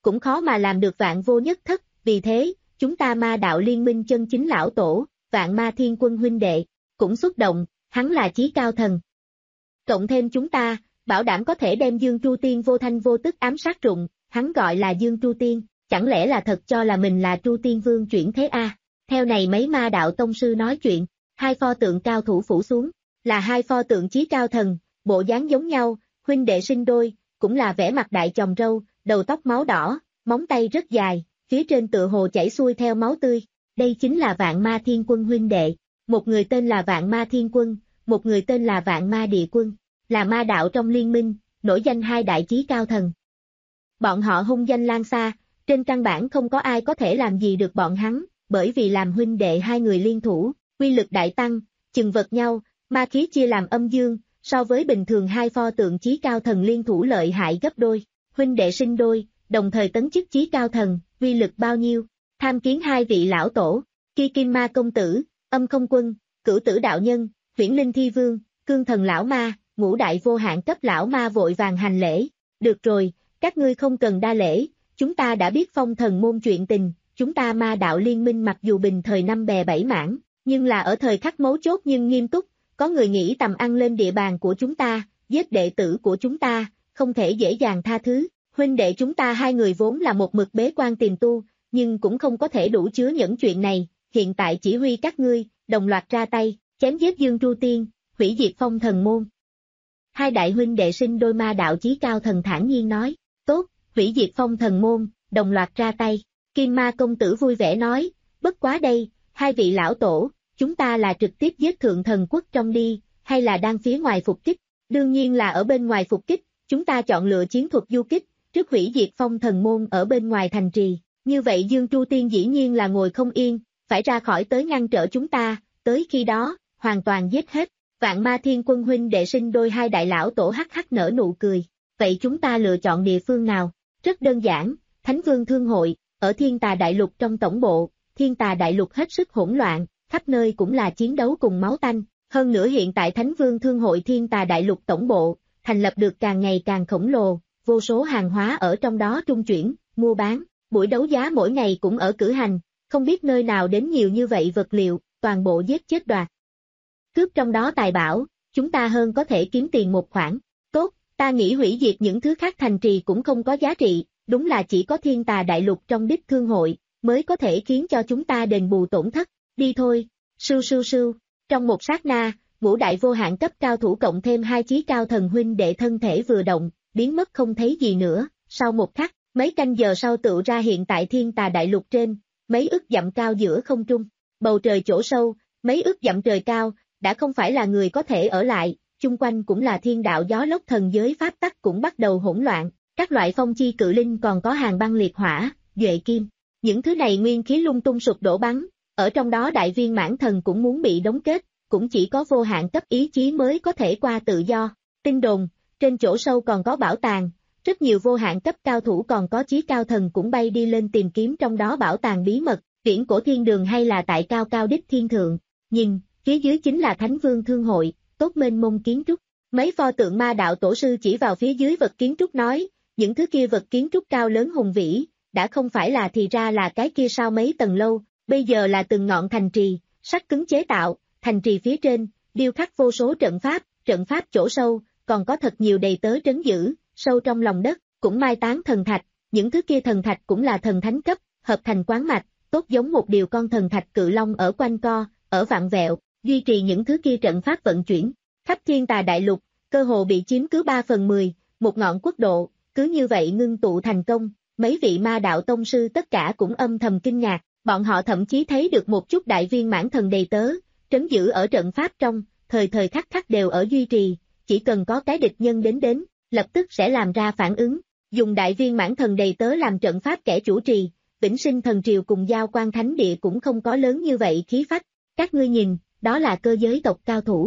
cũng khó mà làm được vạn vô nhất thất, vì thế, chúng ta ma đạo liên minh chân chính lão tổ, vạn ma thiên quân huynh đệ, cũng xúc động, hắn là chí cao thần. Cộng thêm chúng ta, bảo đảm có thể đem Dương Tru Tiên vô thanh vô tức ám sát rụng, hắn gọi là Dương Tru Tiên, chẳng lẽ là thật cho là mình là Tru Tiên Vương chuyển thế a? À? Theo này mấy ma đạo tông sư nói chuyện, hai pho tượng cao thủ phủ xuống, là hai pho tượng chí cao thần, bộ dáng giống nhau, huynh đệ sinh đôi, cũng là vẻ mặt đại chòm râu, đầu tóc máu đỏ, móng tay rất dài, phía trên tựa hồ chảy xuôi theo máu tươi. Đây chính là Vạn Ma Thiên Quân huynh đệ, một người tên là Vạn Ma Thiên Quân, một người tên là Vạn Ma Địa Quân, là ma đạo trong liên minh, nổi danh hai đại chí cao thần. Bọn họ hung danh lan xa, trên căn bản không có ai có thể làm gì được bọn hắn, bởi vì làm huynh đệ hai người liên thủ, quy lực đại tăng, chừng vật nhau, ma khí chia làm âm dương, so với bình thường hai pho tượng chí cao thần liên thủ lợi hại gấp đôi, huynh đệ sinh đôi, đồng thời tấn chức chí cao thần, quy lực bao nhiêu, tham kiến hai vị lão tổ, Ki Kim Ma công tử, Âm Không Quân, Cửu Tử đạo nhân, Huyễn Linh Thi Vương, Cương Thần lão ma, ngũ đại vô hạn cấp lão ma vội vàng hành lễ, được rồi, các ngươi không cần đa lễ, chúng ta đã biết Phong Thần môn chuyện tình, chúng ta ma đạo liên minh mặc dù bình thời năm bè bảy mảng, nhưng là ở thời khắc mấu chốt nhưng nghiêm túc, có người nghĩ tầm ăn lên địa bàn của chúng ta, giết đệ tử của chúng ta, không thể dễ dàng tha thứ, huynh đệ chúng ta hai người vốn là một mực bế quan tiền tu, nhưng cũng không có thể đủ chứa những chuyện này, hiện tại chỉ huy các ngươi, đồng loạt ra tay, chém giết Dương Tru Tiên, hủy diệt Phong Thần môn. Hai đại huynh đệ sinh đôi ma đạo chí cao thần thản nhiên nói, tốt, hủy diệt Phong Thần môn, đồng loạt ra tay, Kim Ma công tử vui vẻ nói, bất quá đây, hai vị lão tổ, chúng ta là trực tiếp giết thượng thần quốc trong đi, hay là đang phía ngoài phục kích, đương nhiên là ở bên ngoài phục kích, chúng ta chọn lựa chiến thuật du kích, trước hủy diệt Phong Thần môn ở bên ngoài thành trì, như vậy Dương Tru Tiên dĩ nhiên là ngồi không yên, phải ra khỏi tới ngăn trở chúng ta, tới khi đó, hoàn toàn giết hết. Vạn Ma Thiên Quân huynh đệ sinh đôi hai đại lão tổ hắc hắc nở nụ cười, vậy chúng ta lựa chọn địa phương nào? Rất đơn giản, Thánh Vương Thương hội, ở Thiên Tà Đại Lục trong tổng bộ, Thiên Tà Đại Lục hết sức hỗn loạn, khắp nơi cũng là chiến đấu cùng máu tanh, hơn nữa hiện tại Thánh Vương Thương hội Thiên Tà Đại Lục tổng bộ, thành lập được càng ngày càng khổng lồ, vô số hàng hóa ở trong đó trung chuyển, mua bán, buổi đấu giá mỗi ngày cũng ở cử hành, không biết nơi nào đến nhiều như vậy vật liệu, toàn bộ giết chết đoạt. Cướp trong đó tài bảo, chúng ta hơn có thể kiếm tiền một khoản. Tốt, ta nghĩ hủy diệt những thứ khác thành trì cũng không có giá trị, đúng là chỉ có Thiên Tà Đại Lục trong đích thương hội, mới có thể khiến cho chúng ta đền bù tổn thất. Đi thôi, sưu sưu sưu, trong một sát na, ngũ đại vô hạn cấp cao thủ cộng thêm hai chí cao thần huynh đệ thân thể vừa động, biến mất không thấy gì nữa, sau một khắc, mấy canh giờ sau tựu ra hiện tại Thiên Tà Đại Lục trên, mấy ức dặm cao giữa không trung, bầu trời chỗ sâu, mấy ức dặm trời cao, đã không phải là người có thể ở lại, chung quanh cũng là thiên đạo gió lốc thần giới pháp tắc cũng bắt đầu hỗn loạn, các loại phong chi cự linh còn có hàng băng liệt hỏa, duệ kim, những thứ này nguyên khí lung tung sụp đổ bắn, ở trong đó đại viên mãn thần cũng muốn bị đóng kết, cũng chỉ có vô hạn cấp ý chí mới có thể qua tự do, tin đồn, trên chỗ sâu còn có bảo tàng, rất nhiều vô hạn cấp cao thủ còn có chí cao thần cũng bay đi lên tìm kiếm trong đó bảo tàng bí mật, viễn cổ thiên đường hay là tại cao cao đích thiên thượng, nhìn, phía dưới chính là Thánh Vương Thương hội, tốt mênh mông kiến trúc. Mấy pho tượng ma đạo tổ sư chỉ vào phía dưới vật kiến trúc nói, những thứ kia vật kiến trúc cao lớn hùng vĩ, đã không phải là thì ra là cái kia sao mấy tầng lâu, bây giờ là từng ngọn thành trì, sắt cứng chế tạo, thành trì phía trên, điêu khắc vô số trận pháp, trận pháp chỗ sâu, còn có thật nhiều đầy tớ trấn giữ, sâu trong lòng đất, cũng mai táng thần thạch, những thứ kia thần thạch cũng là thần thánh cấp, hợp thành quán mạch, tốt giống một điều con thần thạch cự long ở quanh co, ở vạn vẹo, duy trì những thứ kia trận pháp vận chuyển. Khắp Thiên Tà Đại Lục, cơ hồ bị chiếm cứ ba phần mười, một ngọn quốc độ, cứ như vậy ngưng tụ thành công, mấy vị ma đạo tông sư tất cả cũng âm thầm kinh ngạc, bọn họ thậm chí thấy được một chút đại viên mãn thần đầy tớ, trấn giữ ở trận pháp trong, thời thời khắc khắc đều ở duy trì, chỉ cần có cái địch nhân đến đến, lập tức sẽ làm ra phản ứng, dùng đại viên mãn thần đầy tớ làm trận pháp kẻ chủ trì, Vĩnh Sinh Thần Triều cùng Giao Quan Thánh Địa cũng không có lớn như vậy khí phách, các ngươi nhìn, đó là cơ giới tộc cao thủ.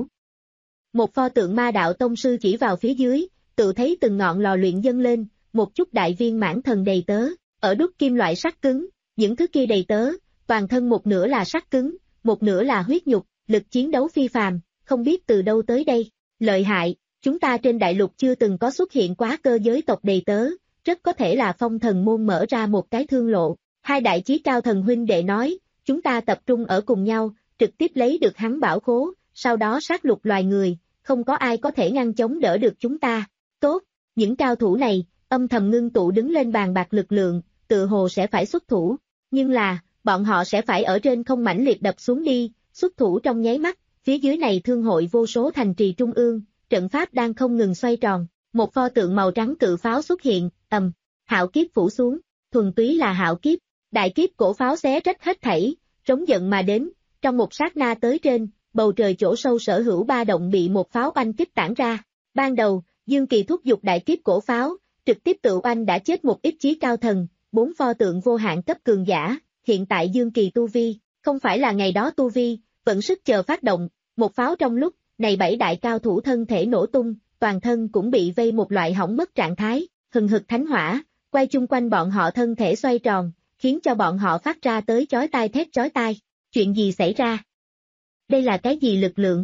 Một pho tượng ma đạo tông sư chỉ vào phía dưới, tự thấy từng ngọn lò luyện dâng lên, một chút đại viên mãn thần đầy tớ, ở đúc kim loại sắt cứng, những thứ kia đầy tớ, toàn thân một nửa là sắt cứng, một nửa là huyết nhục, lực chiến đấu phi phàm, không biết từ đâu tới đây, lợi hại, chúng ta trên đại lục chưa từng có xuất hiện quá cơ giới tộc đầy tớ, rất có thể là phong thần môn mở ra một cái thương lộ. Hai đại chí cao thần huynh đệ nói, chúng ta tập trung ở cùng nhau, trực tiếp lấy được hắn bảo khố, sau đó sát lục loài người, không có ai có thể ngăn chống đỡ được chúng ta. Tốt, những cao thủ này, âm thầm ngưng tụ đứng lên bàn bạc lực lượng, tự hồ sẽ phải xuất thủ, nhưng là, bọn họ sẽ phải ở trên không mãnh liệt đập xuống đi, xuất thủ trong nháy mắt, phía dưới này thương hội vô số thành trì trung ương, trận pháp đang không ngừng xoay tròn, một pho tượng màu trắng cự pháo xuất hiện, ầm, hạo kiếp phủ xuống, thuần túy là hạo kiếp, đại kiếp cổ pháo xé rách hết thảy, trống giận mà đến, trong một sát na tới trên, bầu trời chỗ sâu sở hữu ba động bị một pháo oanh kích tản ra. Ban đầu, Dương Kỳ thúc giục đại kiếp cổ pháo, trực tiếp tự oanh đã chết một ít chí cao thần, bốn pho tượng vô hạn cấp cường giả, hiện tại Dương Kỳ tu vi, không phải là ngày đó tu vi, vẫn sức chờ phát động, một pháo trong lúc, này bảy đại cao thủ thân thể nổ tung, toàn thân cũng bị vây một loại hỏng mất trạng thái, hừng hực thánh hỏa, quay chung quanh bọn họ thân thể xoay tròn, khiến cho bọn họ phát ra tới chói tai thét chói tai. Chuyện gì xảy ra? Đây là cái gì lực lượng?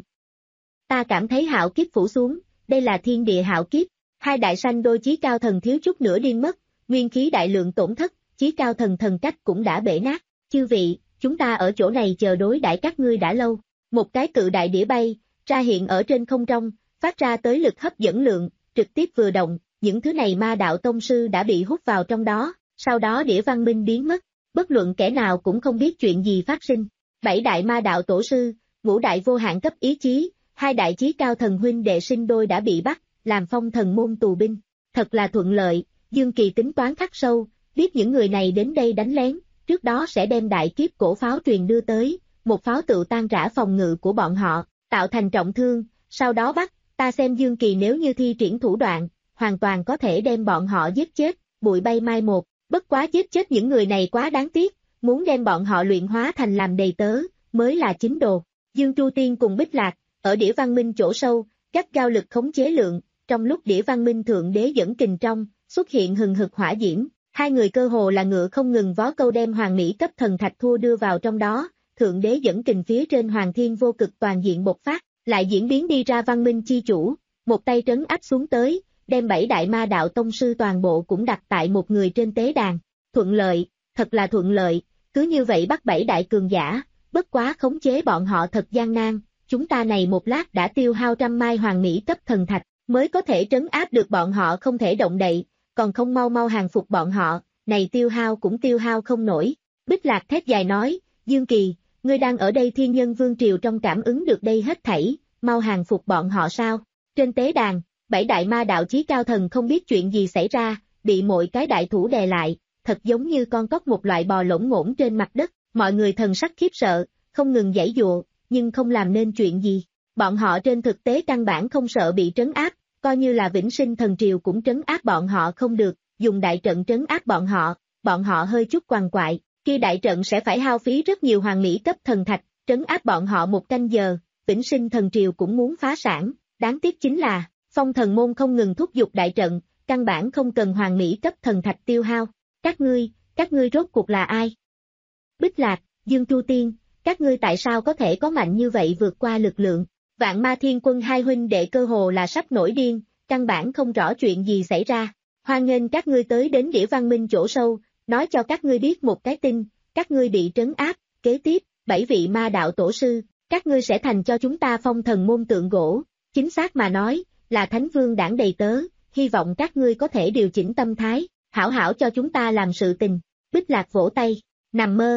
Ta cảm thấy hạo kiếp phủ xuống, đây là thiên địa hạo kiếp. Hai đại sanh đôi chí cao thần thiếu chút nữa điên mất, nguyên khí đại lượng tổn thất, chí cao thần thần cách cũng đã bể nát. Chư vị, chúng ta ở chỗ này chờ đối đãi các ngươi đã lâu. Một cái cự đại đĩa bay, ra hiện ở trên không trung, phát ra tới lực hấp dẫn lượng, trực tiếp vừa động, những thứ này ma đạo tông sư đã bị hút vào trong đó, sau đó đĩa văn minh biến mất, bất luận kẻ nào cũng không biết chuyện gì phát sinh. Bảy đại ma đạo tổ sư, ngũ đại vô hạn cấp ý chí, hai đại chí cao thần huynh đệ sinh đôi đã bị bắt, làm phong thần môn tù binh. Thật là thuận lợi, Dương Kỳ tính toán khắc sâu, biết những người này đến đây đánh lén, trước đó sẽ đem đại kiếp cổ pháo truyền đưa tới, một pháo tự tan rã phòng ngự của bọn họ, tạo thành trọng thương, sau đó bắt, ta xem Dương Kỳ nếu như thi triển thủ đoạn, hoàn toàn có thể đem bọn họ giết chết, bụi bay mai một, bất quá giết chết những người này quá đáng tiếc, muốn đem bọn họ luyện hóa thành làm đầy tớ, mới là chính đồ. Dương Tru Tiên cùng Bích Lạc, ở đĩa văn minh chỗ sâu, gắt gao lực khống chế lượng, trong lúc đĩa văn minh thượng đế dẫn kình trong, xuất hiện hừng hực hỏa diễm, hai người cơ hồ là ngựa không ngừng vó câu đem hoàng mỹ cấp thần thạch thua đưa vào trong đó, thượng đế dẫn kình phía trên hoàng thiên vô cực toàn diện bộc phát, lại diễn biến đi ra văn minh chi chủ, một tay trấn áp xuống tới, đem bảy đại ma đạo tông sư toàn bộ cũng đặt tại một người trên tế đàn, thuận lợi, thật là thuận lợi, cứ như vậy bắt bảy đại cường giả, bất quá khống chế bọn họ thật gian nan, chúng ta này một lát đã tiêu hao trăm mai hoàng mỹ cấp thần thạch, mới có thể trấn áp được bọn họ không thể động đậy, còn không mau mau hàng phục bọn họ, này tiêu hao cũng tiêu hao không nổi. Bích Lạc thét dài nói, Dương Kỳ, ngươi đang ở đây thiên nhân vương triều trong cảm ứng được đây hết thảy, mau hàng phục bọn họ sao? Trên tế đàn, bảy đại ma đạo chí cao thần không biết chuyện gì xảy ra, bị mỗi cái đại thủ đè lại, thật giống như con cóc một loại bò lổn ngổn trên mặt đất, mọi người thần sắc khiếp sợ, không ngừng giãy giụa, nhưng không làm nên chuyện gì. Bọn họ trên thực tế căn bản không sợ bị trấn áp, coi như là vĩnh sinh thần triều cũng trấn áp bọn họ không được, dùng đại trận trấn áp bọn họ, bọn họ hơi chút quằn quại, kia đại trận sẽ phải hao phí rất nhiều hoàng mỹ cấp thần thạch, trấn áp bọn họ một canh giờ, vĩnh sinh thần triều cũng muốn phá sản, đáng tiếc chính là, phong thần môn không ngừng thúc giục đại trận, căn bản không cần hoàng mỹ cấp thần thạch tiêu hao. Các ngươi, các ngươi rốt cuộc là ai? Bích Lạc, Dương Tru Tiên, các ngươi tại sao có thể có mạnh như vậy vượt qua lực lượng? Vạn Ma Thiên Quân hai huynh đệ cơ hồ là sắp nổi điên, căn bản không rõ chuyện gì xảy ra. Hoan nghênh các ngươi tới đến đĩa văn minh chỗ sâu, nói cho các ngươi biết một cái tin, các ngươi bị trấn áp, kế tiếp, bảy vị ma đạo tổ sư, các ngươi sẽ thành cho chúng ta phong thần môn tượng gỗ, chính xác mà nói, là thánh vương đảng đầy tớ, hy vọng các ngươi có thể điều chỉnh tâm thái, hảo hảo cho chúng ta làm sự tình. Bích Lạc vỗ tay, nằm mơ.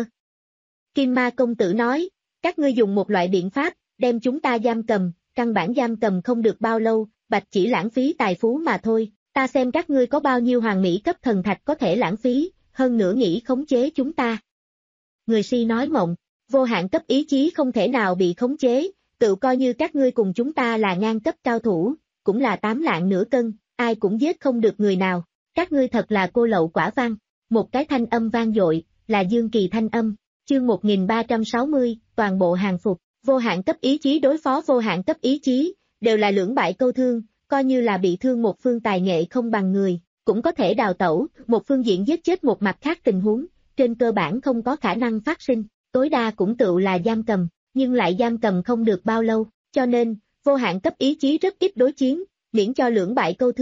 Kim Ma công tử nói, các ngươi dùng một loại biện pháp, đem chúng ta giam cầm, căn bản giam cầm không được bao lâu, bạch chỉ lãng phí tài phú mà thôi, ta xem các ngươi có bao nhiêu hoàng mỹ cấp thần thạch có thể lãng phí, hơn nữa nghĩ khống chế chúng ta. Người si nói mộng, vô hạn cấp ý chí không thể nào bị khống chế, tự coi như các ngươi cùng chúng ta là ngang cấp cao thủ, cũng là tám lạng nửa cân, ai cũng giết không được người nào, các ngươi thật là cô lậu quả văn. Một cái thanh âm vang dội, là Dương Kỳ thanh âm, chương một nghìn ba trăm sáu mươi, toàn bộ hàng phục, vô hạn cấp ý chí đối phó vô hạn cấp ý chí, đều là lưỡng bại câu thương, coi như là bị thương một phương tài nghệ không bằng người, cũng có thể đào tẩu, một phương diện giết chết một mặt khác tình huống, trên cơ bản không có khả năng phát sinh, tối đa cũng tự là giam cầm, nhưng lại giam cầm không được bao lâu, cho nên, vô hạn cấp ý chí rất ít đối chiến, miễn cho lưỡng bại câu thương,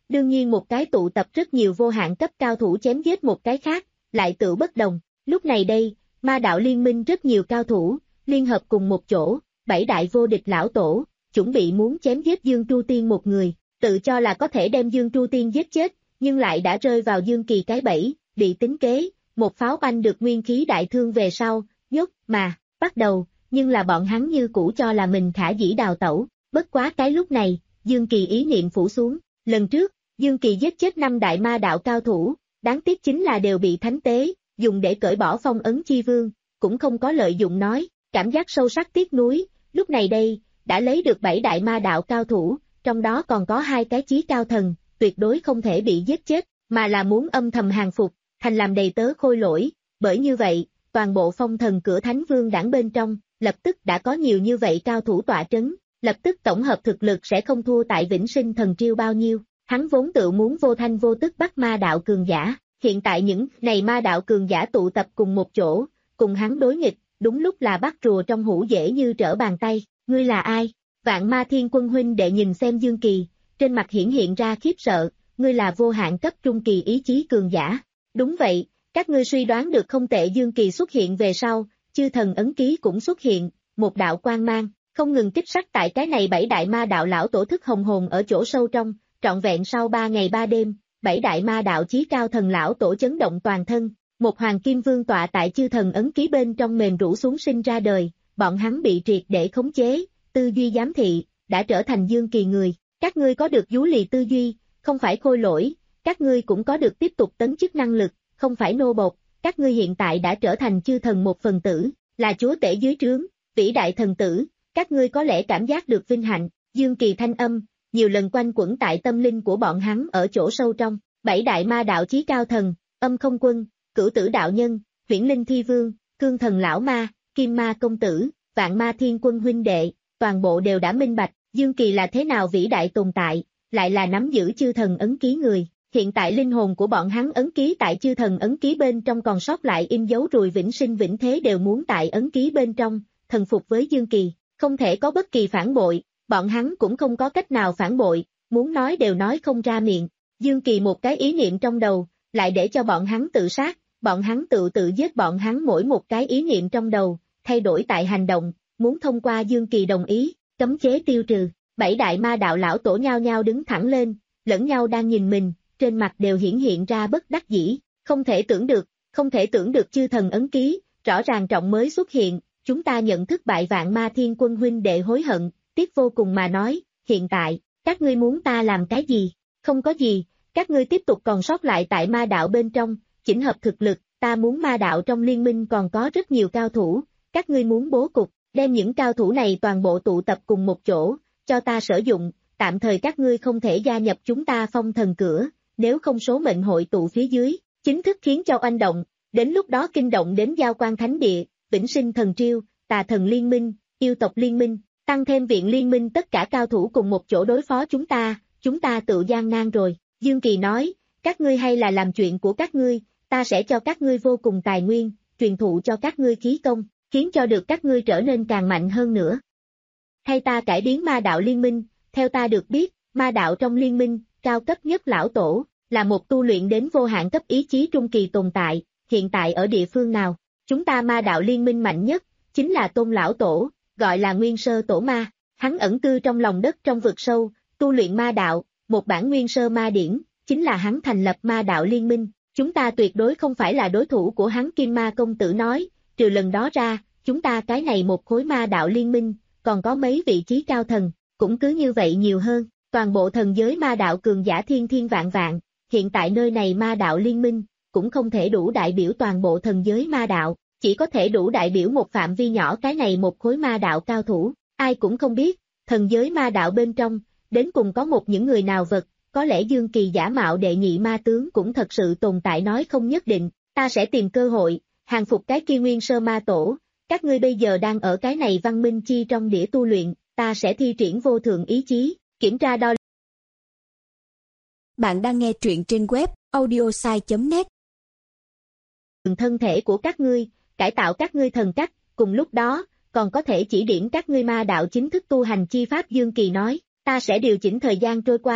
đương nhiên một cái tụ tập rất nhiều vô hạn cấp cao thủ chém giết một cái khác, lại tự bất đồng. Lúc này đây, ma đạo liên minh rất nhiều cao thủ, liên hợp cùng một chỗ, bảy đại vô địch lão tổ, chuẩn bị muốn chém giết Dương Tru Tiên một người, tự cho là có thể đem Dương Tru Tiên giết chết, nhưng lại đã rơi vào Dương Kỳ cái bẫy, bị tính kế, một pháo banh được nguyên khí đại thương về sau, nhốt, mà, bắt đầu, nhưng là bọn hắn như cũ cho là mình khả dĩ đào tẩu, bất quá cái lúc này, Dương Kỳ ý niệm phủ xuống, lần trước, Dương Kỳ giết chết năm đại ma đạo cao thủ, đáng tiếc chính là đều bị thánh tế, dùng để cởi bỏ phong ấn chi vương, cũng không có lợi dụng nói, cảm giác sâu sắc tiếc nuối, lúc này đây, đã lấy được bảy đại ma đạo cao thủ, trong đó còn có hai cái chí cao thần, tuyệt đối không thể bị giết chết, mà là muốn âm thầm hàng phục, thành làm đầy tớ khôi lỗi, bởi như vậy, toàn bộ phong thần cửa thánh vương đảng bên trong, lập tức đã có nhiều như vậy cao thủ tọa trấn, lập tức tổng hợp thực lực sẽ không thua tại Vĩnh Sinh Thần Triêu bao nhiêu, hắn vốn tự muốn vô thanh vô tức bắt ma đạo cường giả, hiện tại những này ma đạo cường giả tụ tập cùng một chỗ, cùng hắn đối nghịch, đúng lúc là bắt rùa trong hũ dễ như trở bàn tay, ngươi là ai? Vạn Ma Thiên Quân huynh đệ nhìn xem Dương Kỳ, trên mặt hiển hiện ra khiếp sợ, ngươi là vô hạn cấp trung kỳ ý chí cường giả. Đúng vậy, các ngươi suy đoán được không tệ. Dương Kỳ xuất hiện về sau, chư thần ấn ký cũng xuất hiện, một đạo quang mang, không ngừng kích sắc tại cái này bảy đại ma đạo lão tổ thức hồng hồn ở chỗ sâu trong, trọn vẹn sau ba ngày ba đêm, bảy đại ma đạo chí cao thần lão tổ chấn động toàn thân, một hoàng kim vương tọa tại chư thần ấn ký bên trong mềm rũ xuống sinh ra đời, bọn hắn bị triệt để khống chế, tư duy giám thị, đã trở thành Dương Kỳ người, các ngươi có được vú lì tư duy, không phải khôi lỗi, các ngươi cũng có được tiếp tục tấn chức năng lực, không phải nô bộc, các ngươi hiện tại đã trở thành chư thần một phần tử, là chúa tể dưới trướng, vĩ đại thần tử, các ngươi có lẽ cảm giác được vinh hạnh, Dương Kỳ thanh âm, nhiều lần quanh quẩn tại tâm linh của bọn hắn ở chỗ sâu trong, bảy đại ma đạo chí cao thần, âm không quân, cửu tử đạo nhân, huyễn linh thi vương, cương thần lão ma, kim ma công tử, vạn ma thiên quân huynh đệ, toàn bộ đều đã minh bạch, Dương Kỳ là thế nào vĩ đại tồn tại, lại là nắm giữ chư thần ấn ký người, hiện tại linh hồn của bọn hắn ấn ký tại chư thần ấn ký bên trong còn sót lại in dấu rùi vĩnh sinh vĩnh thế đều muốn tại ấn ký bên trong, thần phục với Dương Kỳ, không thể có bất kỳ phản bội, bọn hắn cũng không có cách nào phản bội, muốn nói đều nói không ra miệng, Dương Kỳ một cái ý niệm trong đầu, lại để cho bọn hắn tự sát, bọn hắn tự tự giết bọn hắn mỗi một cái ý niệm trong đầu, thay đổi tại hành động, muốn thông qua Dương Kỳ đồng ý, cấm chế tiêu trừ, bảy đại ma đạo lão tổ nhao nhao đứng thẳng lên, lẫn nhau đang nhìn mình, trên mặt đều hiển hiện ra bất đắc dĩ, không thể tưởng được, không thể tưởng được chư thần ấn ký, rõ ràng trọng mới xuất hiện, chúng ta nhận thức bại vạn ma thiên quân huynh đệ hối hận, tiếc vô cùng mà nói, hiện tại, các ngươi muốn ta làm cái gì, không có gì, các ngươi tiếp tục còn sót lại tại ma đạo bên trong, chỉnh hợp thực lực, ta muốn ma đạo trong liên minh còn có rất nhiều cao thủ, các ngươi muốn bố cục, đem những cao thủ này toàn bộ tụ tập cùng một chỗ, cho ta sử dụng, tạm thời các ngươi không thể gia nhập chúng ta phong thần cửa, nếu không số mệnh hội tụ phía dưới, chính thức khiến cho oanh động, đến lúc đó kinh động đến Giao Quan Thánh Địa, Vĩnh Sinh Thần Triêu, Tà Thần Liên Minh, Yêu Tộc Liên Minh, tăng thêm Viện Liên Minh tất cả cao thủ cùng một chỗ đối phó chúng ta, chúng ta tự gian nan rồi, Dương Kỳ nói, các ngươi hay là làm chuyện của các ngươi, ta sẽ cho các ngươi vô cùng tài nguyên, truyền thụ cho các ngươi khí công, khiến cho được các ngươi trở nên càng mạnh hơn nữa. Hay ta cải biến ma đạo liên minh, theo ta được biết, ma đạo trong liên minh, cao cấp nhất lão tổ, là một tu luyện đến vô hạn cấp ý chí trung kỳ tồn tại, hiện tại ở địa phương nào, chúng ta ma đạo liên minh mạnh nhất, chính là tôn lão tổ, gọi là nguyên sơ tổ ma, hắn ẩn cư trong lòng đất trong vực sâu, tu luyện ma đạo, một bản nguyên sơ ma điển, chính là hắn thành lập ma đạo liên minh, chúng ta tuyệt đối không phải là đối thủ của hắn. Kim ma công tử nói, trừ lần đó ra, chúng ta cái này một khối ma đạo liên minh, còn có mấy vị trí cao thần, cũng cứ như vậy nhiều hơn, toàn bộ thần giới ma đạo cường giả thiên thiên vạn vạn, hiện tại nơi này ma đạo liên minh, cũng không thể đủ đại biểu toàn bộ thần giới ma đạo, chỉ có thể đủ đại biểu một phạm vi nhỏ cái này một khối ma đạo cao thủ, ai cũng không biết, thần giới ma đạo bên trong, đến cùng có một những người nào vật, có lẽ Dương Kỳ giả mạo đệ nhị ma tướng cũng thật sự tồn tại nói không nhất định, ta sẽ tìm cơ hội, hàng phục cái kia nguyên sơ ma tổ, các ngươi bây giờ đang ở cái này văn minh chi trong đĩa tu luyện, ta sẽ thi triển vô thượng ý chí, kiểm tra đo. Bạn đang nghe truyện trên web audiosai chấm net. Thân thể của các ngươi, cải tạo các ngươi thần cách, cùng lúc đó, còn có thể chỉ điểm các ngươi ma đạo chính thức tu hành chi pháp. Dương Kỳ nói, ta sẽ điều chỉnh thời gian trôi qua,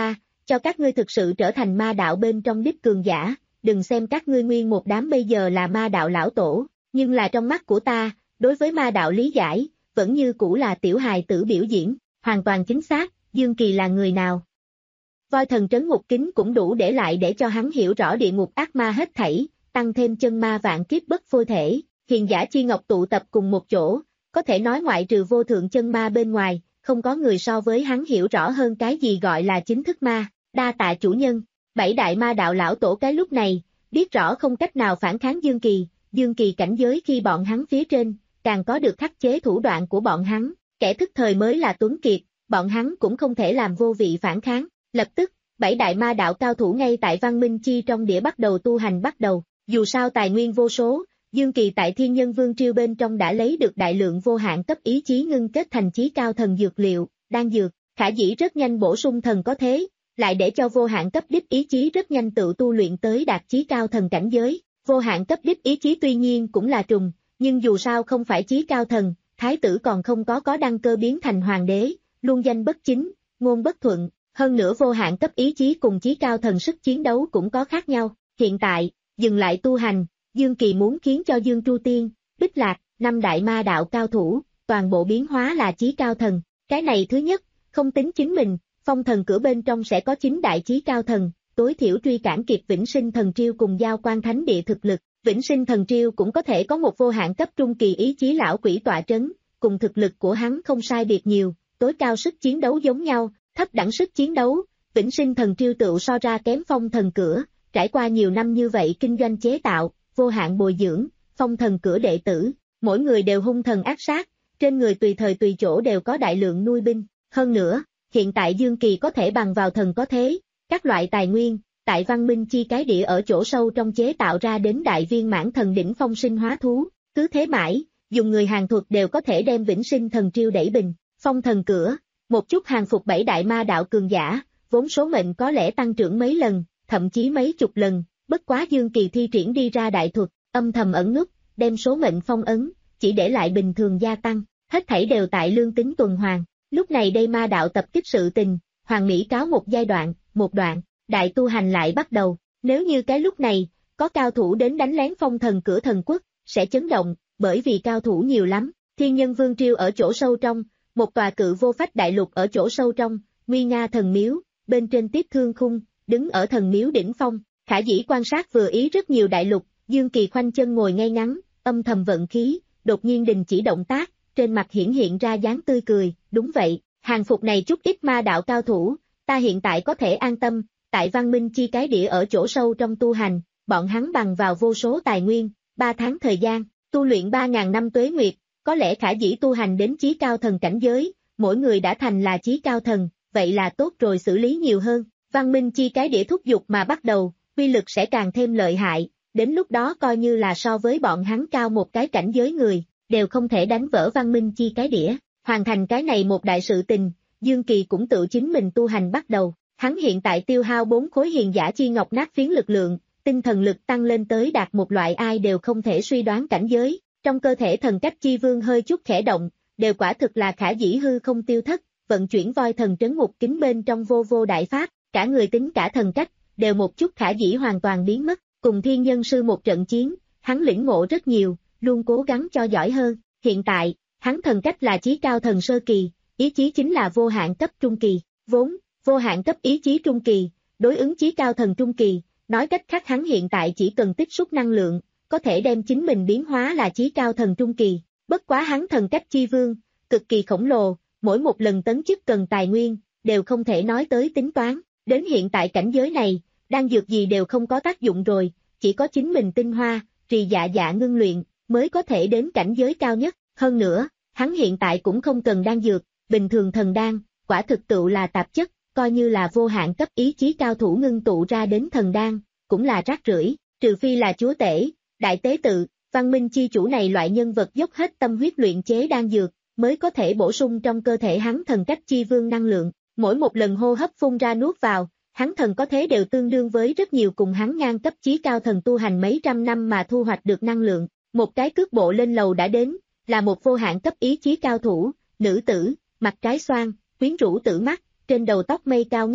cho các ngươi thực sự trở thành ma đạo bên trong đích cường giả, đừng xem các ngươi nguyên một đám bây giờ là ma đạo lão tổ, nhưng là trong mắt của ta, đối với ma đạo lý giải, vẫn như cũ là tiểu hài tử biểu diễn, hoàn toàn chính xác, Dương Kỳ là người nào. Voi thần trấn ngục kính cũng đủ để lại để cho hắn hiểu rõ địa ngục ác ma hết thảy, tăng thêm chân ma vạn kiếp bất phôi thể, hiền giả chi ngọc tụ tập cùng một chỗ, có thể nói ngoại trừ vô thượng chân ma bên ngoài, không có người so với hắn hiểu rõ hơn cái gì gọi là chính thức ma, đa tạ chủ nhân, bảy đại ma đạo lão tổ cái lúc này, biết rõ không cách nào phản kháng Dương Kỳ, Dương Kỳ cảnh giới khi bọn hắn phía trên, càng có được khắc chế thủ đoạn của bọn hắn, kẻ thức thời mới là tuấn kiệt, bọn hắn cũng không thể làm vô vị phản kháng, lập tức, bảy đại ma đạo cao thủ ngay tại Văn Minh Chi trong địa bắt đầu tu hành bắt đầu, dù sao tài nguyên vô số, Dương Kỳ tại Thiên Nhân Vương Triều bên trong đã lấy được đại lượng vô hạn cấp ý chí ngưng kết thành chí cao thần dược liệu, đan dược, khả dĩ rất nhanh bổ sung thần có thế, lại để cho vô hạn cấp đích ý chí rất nhanh tự tu luyện tới đạt chí cao thần cảnh giới, vô hạn cấp đích ý chí tuy nhiên cũng là trùng, nhưng dù sao không phải chí cao thần, thái tử còn không có có đăng cơ biến thành hoàng đế, luôn danh bất chính, ngôn bất thuận, hơn nữa vô hạn cấp ý chí cùng chí cao thần sức chiến đấu cũng có khác nhau, hiện tại, dừng lại tu hành, Dương Kỳ muốn khiến cho Dương Tru Tiên, Bích Lạc, năm đại ma đạo cao thủ, toàn bộ biến hóa là chí cao thần, cái này thứ nhất, không tính chính mình, phong thần cửa bên trong sẽ có chín đại chí cao thần, tối thiểu truy cản kịp Vĩnh Sinh Thần Triêu cùng Giao Quan Thánh Địa thực lực, Vĩnh Sinh Thần Triêu cũng có thể có một vô hạn cấp trung kỳ ý chí lão quỷ tọa trấn, cùng thực lực của hắn không sai biệt nhiều, tối cao sức chiến đấu giống nhau, thấp đẳng sức chiến đấu, Vĩnh Sinh Thần Triêu tựu so ra kém phong thần cửa, trải qua nhiều năm như vậy kinh doanh chế tạo, vô hạn bồi dưỡng, phong thần cửa đệ tử, mỗi người đều hung thần ác sát, trên người tùy thời tùy chỗ đều có đại lượng nuôi binh, hơn nữa, hiện tại Dương Kỳ có thể bằng vào thần có thế, các loại tài nguyên, tại Văn Minh Chi cái địa ở chỗ sâu trong chế tạo ra đến đại viên mãn thần đỉnh phong sinh hóa thú, cứ thế mãi, dùng người hàng thuật đều có thể đem Vĩnh Sinh Thần Triêu đẩy bình, phong thần cửa, một chút hàng phục bảy đại ma đạo cường giả, vốn số mệnh có lẽ tăng trưởng mấy lần, thậm chí mấy chục lần, bất quá Dương Kỳ thi triển đi ra đại thuật, âm thầm ẩn nút, đem số mệnh phong ấn, chỉ để lại bình thường gia tăng, hết thảy đều tại lương tính tuần hoàn. Lúc này đây ma đạo tập kích sự tình, Hoàng Mỹ cáo một giai đoạn, một đoạn, đại tu hành lại bắt đầu, nếu như cái lúc này, có cao thủ đến đánh lén phong thần cửa thần quốc, sẽ chấn động, bởi vì cao thủ nhiều lắm, Thiên Nhân Vương Triều ở chỗ sâu trong, một tòa cự vô phách đại lục ở chỗ sâu trong, nguy nga thần miếu, bên trên tiếp thương khung, đứng ở thần miếu đỉnh phong, khả dĩ quan sát vừa ý rất nhiều đại lục, Dương Kỳ khoanh chân ngồi ngay ngắn, âm thầm vận khí, đột nhiên đình chỉ động tác, trên mặt hiển hiện ra dáng tươi cười, đúng vậy, hàng phục này chút ít ma đạo cao thủ, ta hiện tại có thể an tâm, tại Văn Minh Chi cái địa ở chỗ sâu trong tu hành, bọn hắn bằng vào vô số tài nguyên, ba tháng thời gian, tu luyện ba ngàn năm tuế nguyệt, có lẽ khả dĩ tu hành đến chí cao thần cảnh giới, mỗi người đã thành là chí cao thần, vậy là tốt rồi xử lý nhiều hơn, Văn Minh Chi cái địa thúc giục mà bắt đầu, uy lực sẽ càng thêm lợi hại, đến lúc đó coi như là so với bọn hắn cao một cái cảnh giới người, đều không thể đánh vỡ Văn Minh Chi cái đĩa, hoàn thành cái này một đại sự tình, Dương Kỳ cũng tự chính mình tu hành bắt đầu, hắn hiện tại tiêu hao bốn khối hiền giả chi ngọc nát phiến lực lượng, tinh thần lực tăng lên tới đạt một loại ai đều không thể suy đoán cảnh giới, trong cơ thể thần cách chi vương hơi chút khẽ động, đều quả thực là khả dĩ hư không tiêu thất, vận chuyển voi thần trấn ngục kính bên trong vô vô đại pháp, cả người tính cả thần cách, đều một chút khả dĩ hoàn toàn biến mất, cùng thiên nhân sư một trận chiến, hắn lĩnh ngộ rất nhiều, luôn cố gắng cho giỏi hơn, hiện tại, hắn thần cách là chí cao thần sơ kỳ, ý chí chính là vô hạn cấp trung kỳ, vốn, vô hạn cấp ý chí trung kỳ, đối ứng chí cao thần trung kỳ, nói cách khác hắn hiện tại chỉ cần tích xúc năng lượng, có thể đem chính mình biến hóa là chí cao thần trung kỳ, bất quá hắn thần cách chi vương, cực kỳ khổng lồ, mỗi một lần tấn chức cần tài nguyên, đều không thể nói tới tính toán, đến hiện tại cảnh giới này, đan dược gì đều không có tác dụng rồi, chỉ có chính mình tinh hoa, trì dạ dạ ngưng luyện, mới có thể đến cảnh giới cao nhất, hơn nữa, hắn hiện tại cũng không cần đan dược, bình thường thần đan, quả thực tựu là tạp chất, coi như là vô hạn cấp ý chí cao thủ ngưng tụ ra đến thần đan, cũng là rác rưởi, trừ phi là chúa tể, đại tế tự, Văn Minh chi chủ này loại nhân vật dốc hết tâm huyết luyện chế đan dược, mới có thể bổ sung trong cơ thể hắn thần cách chi vương năng lượng, mỗi một lần hô hấp phun ra nuốt vào, hắn thần có thế đều tương đương với rất nhiều cùng hắn ngang cấp chí cao thần tu hành mấy trăm năm mà thu hoạch được năng lượng, một cái cước bộ lên lầu đã đến, là một vô hạn cấp ý chí cao thủ, nữ tử, mặt trái xoan, quyến rũ tử mắt, trên đầu tóc mây cao ngất,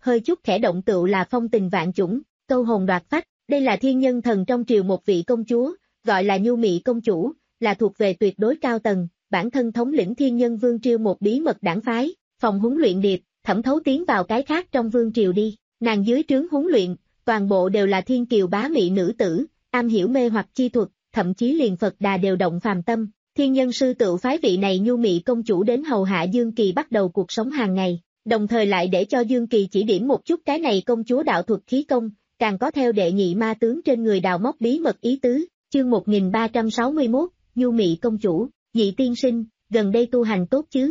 hơi chút khẽ động tựu là phong tình vạn chủng, câu hồn đoạt phách. Đây là thiên nhân thần trong triều một vị công chúa, gọi là Nhu Mị công chủ, là thuộc về tuyệt đối cao tầng, bản thân thống lĩnh thiên nhân vương triều một bí mật đảng phái, phòng huấn luyện điệp, thẩm thấu tiến vào cái khác trong vương triều đi. Nàng dưới trướng huấn luyện, toàn bộ đều là thiên kiều bá mị nữ tử, am hiểu mê hoặc chi thuật, thậm chí liền Phật Đà đều động phàm tâm. Thiên nhân sư tự phái vị này Nhu Mị công chủ đến hầu hạ Dương Kỳ bắt đầu cuộc sống hàng ngày, đồng thời lại để cho Dương Kỳ chỉ điểm một chút cái này công chúa đạo thuật khí công, càng có theo đệ nhị ma tướng trên người đào móc bí mật ý tứ. Chương một nghìn ba trăm sáu mươi mốt, Nhu Mị công chủ, Nhị tiên sinh, gần đây tu hành tốt chứ?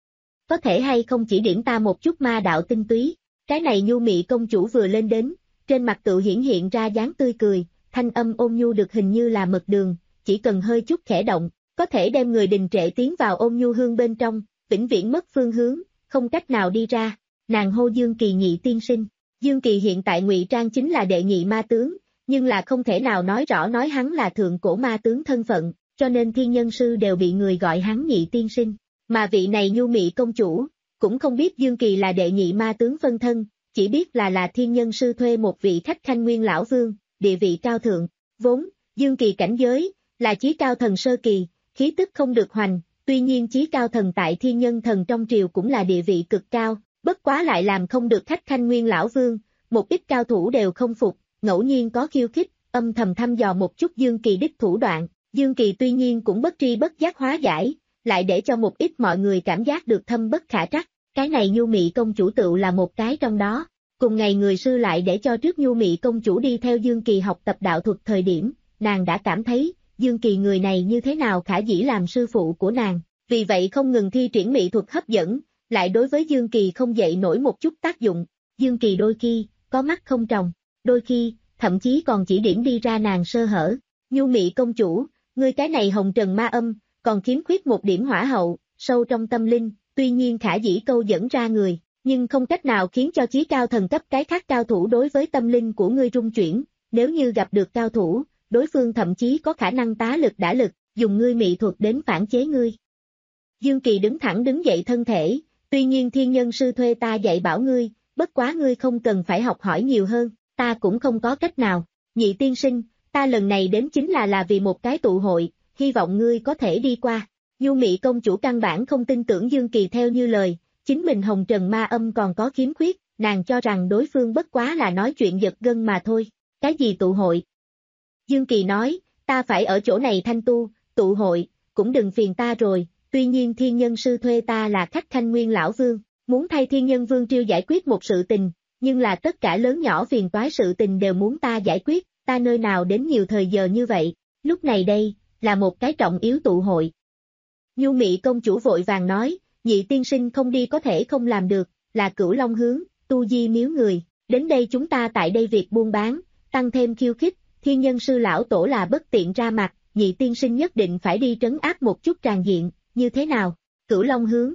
Có thể hay không chỉ điểm ta một chút ma đạo tinh túy? Cái này Nhu Mị công chủ vừa lên đến, trên mặt tự hiển hiện ra dáng tươi cười, thanh âm ôn nhu được hình như là mật đường, chỉ cần hơi chút khẽ động, có thể đem người đình trệ tiến vào ôn nhu hương bên trong, vĩnh viễn mất phương hướng, không cách nào đi ra. Nàng hô Dương Kỳ nhị tiên sinh. Dương Kỳ hiện tại ngụy trang chính là đệ nhị ma tướng, nhưng là không thể nào nói rõ nói hắn là thượng cổ ma tướng thân phận, cho nên thiên nhân sư đều bị người gọi hắn nhị tiên sinh. Mà vị này Nhu Mị công chủ, cũng không biết Dương Kỳ là đệ nhị ma tướng phân thân, chỉ biết là là thiên nhân sư thuê một vị khách khanh nguyên lão vương, địa vị cao thượng. Vốn, Dương Kỳ cảnh giới, là chí cao thần sơ kỳ, khí tức không được hoành, tuy nhiên chí cao thần tại thiên nhân thần trong triều cũng là địa vị cực cao, bất quá lại làm không được khách khanh nguyên lão vương, một ít cao thủ đều không phục, ngẫu nhiên có khiêu khích, âm thầm thăm dò một chút Dương Kỳ đích thủ đoạn. Dương Kỳ tuy nhiên cũng bất tri bất giác hóa giải, lại để cho một ít mọi người cảm giác được thâm bất khả trắc. Cái này Nhu Mị công chủ tựu là một cái trong đó. Cùng ngày người sư lại để cho trước Nhu Mị công chủ đi theo Dương Kỳ học tập đạo thuật thời điểm, nàng đã cảm thấy, Dương Kỳ người này như thế nào khả dĩ làm sư phụ của nàng, vì vậy không ngừng thi triển mỹ thuật hấp dẫn, lại đối với Dương Kỳ không dậy nổi một chút tác dụng. Dương Kỳ đôi khi, có mắt không tròng, đôi khi, thậm chí còn chỉ điểm đi ra nàng sơ hở. Nhu Mị công chủ, ngươi cái này hồng trần ma âm, còn khiếm khuyết một điểm hỏa hậu, sâu trong tâm linh, tuy nhiên khả dĩ câu dẫn ra người, nhưng không cách nào khiến cho chí cao thần cấp cái khác cao thủ đối với tâm linh của ngươi rung chuyển, nếu như gặp được cao thủ, đối phương thậm chí có khả năng tá lực đả lực, dùng ngươi mỹ thuật đến phản chế ngươi. Dương Kỳ đứng thẳng đứng dậy thân thể, tuy nhiên thiên nhân sư thuê ta dạy bảo ngươi, bất quá ngươi không cần phải học hỏi nhiều hơn, ta cũng không có cách nào. Nhị tiên sinh, ta lần này đến chính là là vì một cái tụ hội, hy vọng ngươi có thể đi qua. Nhu Mị công chủ căn bản không tin tưởng Dương Kỳ theo như lời, chính mình hồng trần ma âm còn có khiếm khuyết, nàng cho rằng đối phương bất quá là nói chuyện giật gân mà thôi. Cái gì tụ hội? Dương Kỳ nói, ta phải ở chỗ này thanh tu, tụ hội, cũng đừng phiền ta rồi, tuy nhiên thiên nhân sư thuê ta là khách khanh nguyên lão vương, muốn thay thiên nhân vương triều giải quyết một sự tình, nhưng là tất cả lớn nhỏ phiền toái sự tình đều muốn ta giải quyết, ta nơi nào đến nhiều thời giờ như vậy, lúc này đây, là một cái trọng yếu tụ hội. Nhu Mị công chủ vội vàng nói, nhị tiên sinh không đi có thể không làm được, là Cửu Long hướng, tu di miếu người, đến đây chúng ta tại đây việc buôn bán, tăng thêm khiêu khích, thiên nhân sư lão tổ là bất tiện ra mặt, nhị tiên sinh nhất định phải đi trấn áp một chút tràn diện, như thế nào? Cửu Long hướng,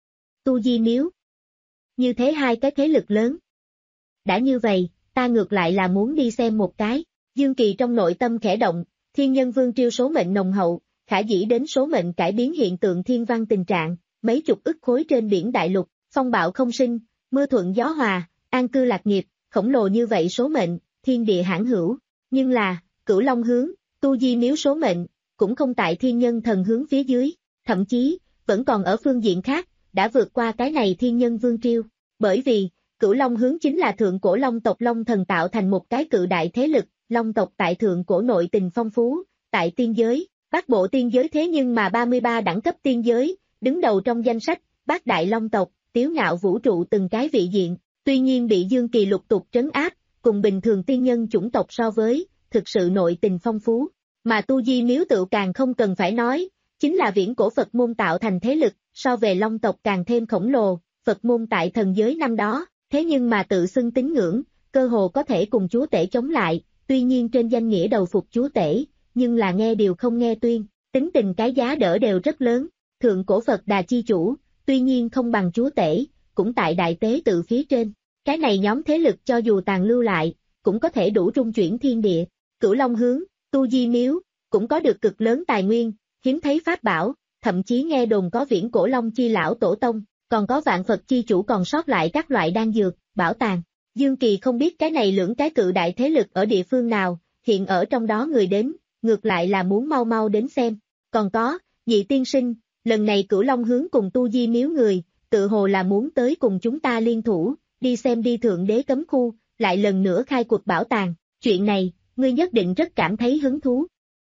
tu di miếu, như thế hai cái thế lực lớn. Đã như vậy, ta ngược lại là muốn đi xem một cái. Dương Kỳ trong nội tâm khẽ động, thiên nhân vương triều số mệnh nồng hậu, khả dĩ đến số mệnh cải biến hiện tượng thiên văn tình trạng, mấy chục ức khối trên biển đại lục, phong bạo không sinh, mưa thuận gió hòa, an cư lạc nghiệp, khổng lồ như vậy số mệnh, thiên địa hãn hữu. Nhưng là, Cửu Long hướng, tu di miếu số mệnh, cũng không tại thiên nhân thần hướng phía dưới, thậm chí, vẫn còn ở phương diện khác, đã vượt qua cái này thiên nhân vương triều. Bởi vì, Cửu Long hướng chính là thượng cổ Long tộc Long thần tạo thành một cái cự đại thế lực, Long tộc tại thượng cổ nội tình phong phú, tại tiên giới, bát bộ tiên giới thế nhưng mà ba mươi ba đẳng cấp tiên giới, đứng đầu trong danh sách, bát đại Long tộc, tiếu ngạo vũ trụ từng cái vị diện, tuy nhiên bị Dương Kỳ lục tục trấn áp, cùng bình thường tiên nhân chủng tộc so với, thực sự nội tình phong phú, mà tu di miếu tự càng không cần phải nói, chính là viễn cổ Phật môn tạo thành thế lực, so về Long tộc càng thêm khổng lồ, Phật môn tại thần giới năm đó, thế nhưng mà tự xưng tín ngưỡng, cơ hồ có thể cùng chúa tể chống lại, tuy nhiên trên danh nghĩa đầu phục chúa tể, nhưng là nghe điều không nghe tuyên, tính tình cái giá đỡ đều rất lớn, thượng cổ Phật Đà chi chủ, tuy nhiên không bằng chúa tể, cũng tại đại tế tự phía trên, cái này nhóm thế lực cho dù tàn lưu lại, cũng có thể đủ rung chuyển thiên địa. Cửu Long hướng, tu di miếu, cũng có được cực lớn tài nguyên, hiếm thấy pháp bảo, thậm chí nghe đồn có viễn cổ Long chi lão tổ tông, còn có vạn Phật chi chủ còn sót lại các loại đan dược, bảo tàng, Dương Kỳ không biết cái này lưỡng cái cự đại thế lực ở địa phương nào, hiện ở trong đó người đến, ngược lại là muốn mau mau đến xem. Còn có, Nhị tiên sinh, lần này Cửu Long hướng cùng Tu Di miếu người, tự hồ là muốn tới cùng chúng ta liên thủ, đi xem đi thượng đế cấm khu, lại lần nữa khai cuộc bảo tàng, chuyện này, ngươi nhất định rất cảm thấy hứng thú.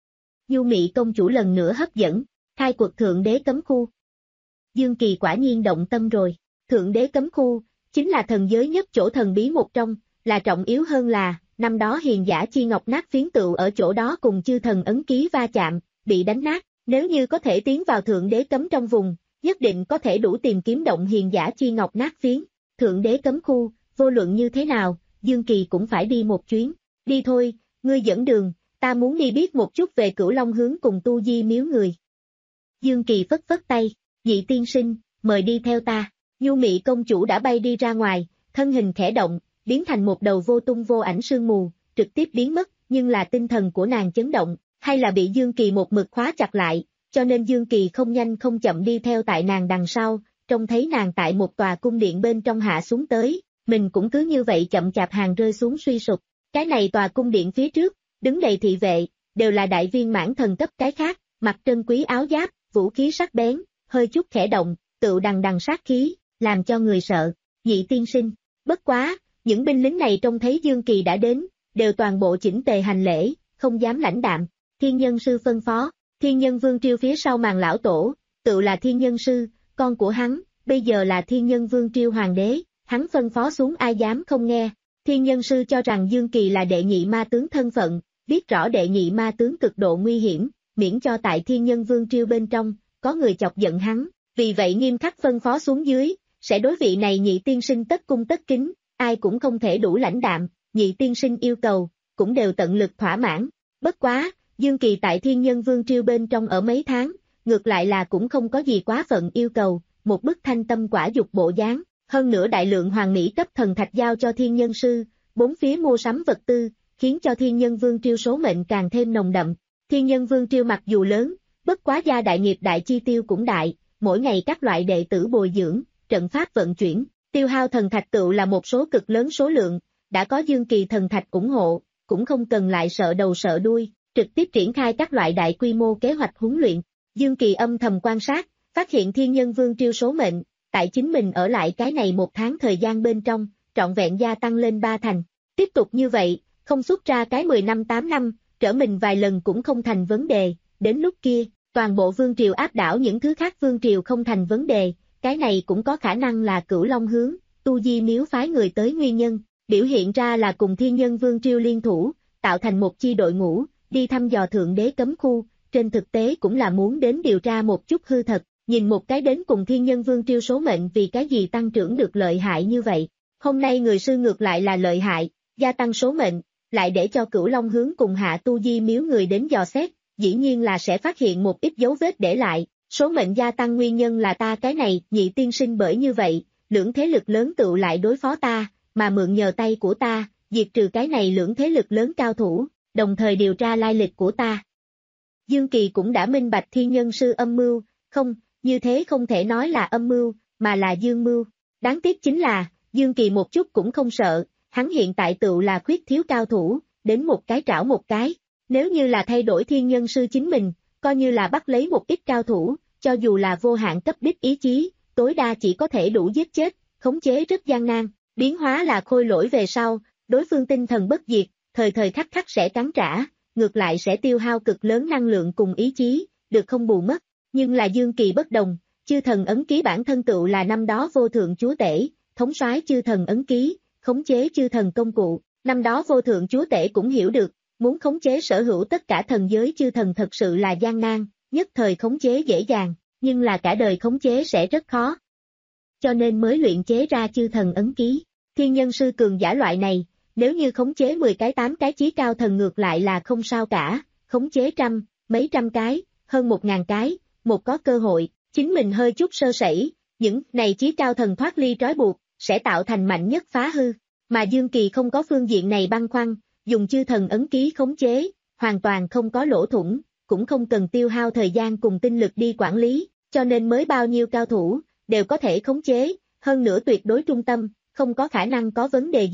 Du Mị công chủ lần nữa hấp dẫn, khai cuộc thượng đế cấm khu. Dương Kỳ quả nhiên động tâm rồi, thượng đế cấm khu, chính là thần giới nhất chỗ thần bí một trong, là trọng yếu hơn là, năm đó hiền giả chi ngọc nát phiến tựu ở chỗ đó cùng chư thần ấn ký va chạm, bị đánh nát, nếu như có thể tiến vào thượng đế cấm trong vùng, nhất định có thể đủ tìm kiếm động hiền giả chi ngọc nát phiến, thượng đế cấm khu, vô luận như thế nào, Dương Kỳ cũng phải đi một chuyến, đi thôi, ngươi dẫn đường, ta muốn đi biết một chút về Cửu Long hướng cùng Tu Di miếu người. Dương Kỳ phất phất tay, Nhị tiên sinh, mời đi theo ta, Nhu Mị công chủ đã bay đi ra ngoài, thân hình khẽ động, biến thành một đầu vô tung vô ảnh sương mù, trực tiếp biến mất, nhưng là tinh thần của nàng chấn động, hay là bị Dương Kỳ một mực khóa chặt lại, cho nên Dương Kỳ không nhanh không chậm đi theo tại nàng đằng sau, trông thấy nàng tại một tòa cung điện bên trong hạ xuống tới, mình cũng cứ như vậy chậm chạp hàng rơi xuống suy sụp, cái này tòa cung điện phía trước, đứng đầy thị vệ, đều là đại viên mãn thần cấp cái khác, mặc trân quý áo giáp, vũ khí sắc bén, hơi chút khẽ động, tựu đằng đằng sát khí, làm cho người sợ, Nhị tiên sinh, bất quá, những binh lính này trông thấy Dương Kỳ đã đến, đều toàn bộ chỉnh tề hành lễ, không dám lãnh đạm, Thiên Nhân Sư phân phó, Thiên Nhân Vương Triêu phía sau màn lão tổ, tự là Thiên Nhân Sư, con của hắn, bây giờ là Thiên Nhân Vương Triêu hoàng đế, hắn phân phó xuống ai dám không nghe, Thiên Nhân Sư cho rằng Dương Kỳ là đệ nhị ma tướng thân phận, biết rõ đệ nhị ma tướng cực độ nguy hiểm, miễn cho tại Thiên Nhân Vương Triêu bên trong, có người chọc giận hắn, vì vậy nghiêm khắc phân phó xuống dưới, sẽ đối vị này Nhị tiên sinh tất cung tất kính, ai cũng không thể đủ lãnh đạm, Nhị tiên sinh yêu cầu, cũng đều tận lực thỏa mãn, bất quá, Dương Kỳ tại Thiên Nhân Vương Triêu bên trong ở mấy tháng, ngược lại là cũng không có gì quá phận yêu cầu, một bức thanh tâm quả dục bộ dáng, hơn nữa đại lượng hoàng mỹ cấp thần thạch giao cho Thiên Nhân Sư, bốn phía mua sắm vật tư, khiến cho Thiên Nhân Vương Triêu số mệnh càng thêm nồng đậm. Thiên Nhân Vương Triêu mặc dù lớn, bất quá gia đại nghiệp đại chi tiêu cũng đại, mỗi ngày các loại đệ tử bồi dưỡng, trận pháp vận chuyển, tiêu hao thần thạch tựu là một số cực lớn số lượng, đã có Dương Kỳ thần thạch ủng hộ, cũng không cần lại sợ đầu sợ đuôi, trực tiếp triển khai các loại đại quy mô kế hoạch huấn luyện. Dương Kỳ âm thầm quan sát, phát hiện Thiên Nhân Vương Triêu số mệnh, tại chính mình ở lại cái này một tháng thời gian bên trong, trọn vẹn gia tăng lên ba thành. Tiếp tục như vậy, không xuất ra cái mười năm tám năm, trở mình vài lần cũng không thành vấn đề, đến lúc kia, toàn bộ vương triều áp đảo những thứ khác vương triều không thành vấn đề, cái này cũng có khả năng là Cửu Long hướng, Tu Di miếu phái người tới nguyên nhân, biểu hiện ra là cùng Thiên Nhân Vương Triêu liên thủ, tạo thành một chi đội ngũ, đi thăm dò thượng đế cấm khu, trên thực tế cũng là muốn đến điều tra một chút hư thật, nhìn một cái đến cùng Thiên Nhân Vương Triêu số mệnh vì cái gì tăng trưởng được lợi hại như vậy. Hôm nay người sư ngược lại là lợi hại, gia tăng số mệnh, lại để cho Cửu Long hướng cùng hạ Tu Di miếu người đến dò xét, dĩ nhiên là sẽ phát hiện một ít dấu vết để lại, số mệnh gia tăng nguyên nhân là ta cái này, Nhị tiên sinh bởi như vậy, lưỡng thế lực lớn tựu lại đối phó ta, mà mượn nhờ tay của ta, diệt trừ cái này lưỡng thế lực lớn cao thủ, đồng thời điều tra lai lịch của ta. Dương Kỳ cũng đã minh bạch Thiên Nhân Sư âm mưu, không, như thế không thể nói là âm mưu, mà là dương mưu. Đáng tiếc chính là, Dương Kỳ một chút cũng không sợ, hắn hiện tại tựu là khuyết thiếu cao thủ, đến một cái trảo một cái. Nếu như là thay đổi Thiên Nhân Sư chính mình, coi như là bắt lấy một ít cao thủ, cho dù là vô hạn cấp đích ý chí, tối đa chỉ có thể đủ giết chết, khống chế rất gian nan, biến hóa là khôi lỗi về sau, đối phương tinh thần bất diệt, thời thời khắc khắc sẽ cắn trả, ngược lại sẽ tiêu hao cực lớn năng lượng cùng ý chí, được không bù mất, nhưng là Dương Kỳ bất đồng, chư thần ấn ký bản thân tựu là năm đó vô thượng chúa tể, thống soái chư thần ấn ký, khống chế chư thần công cụ, năm đó vô thượng chúa tể cũng hiểu được, muốn khống chế sở hữu tất cả thần giới chư thần thật sự là gian nan, nhất thời khống chế dễ dàng, nhưng là cả đời khống chế sẽ rất khó. Cho nên mới luyện chế ra chư thần ấn ký, Thiên Nhân Sư cường giả loại này, nếu như khống chế mười cái tám cái chí cao thần ngược lại là không sao cả, khống chế trăm, mấy trăm cái, hơn một ngàn cái, một có cơ hội, chính mình hơi chút sơ sẩy, những này chí cao thần thoát ly trói buộc, sẽ tạo thành mạnh nhất phá hư, mà Dương Kỳ không có phương diện này băn khoăn, dùng chư thần ấn ký khống chế, hoàn toàn không có lỗ thủng, cũng không cần tiêu hao thời gian cùng tinh lực đi quản lý, cho nên mới bao nhiêu cao thủ, đều có thể khống chế, hơn nữa tuyệt đối trung tâm, không có khả năng có vấn đề gì.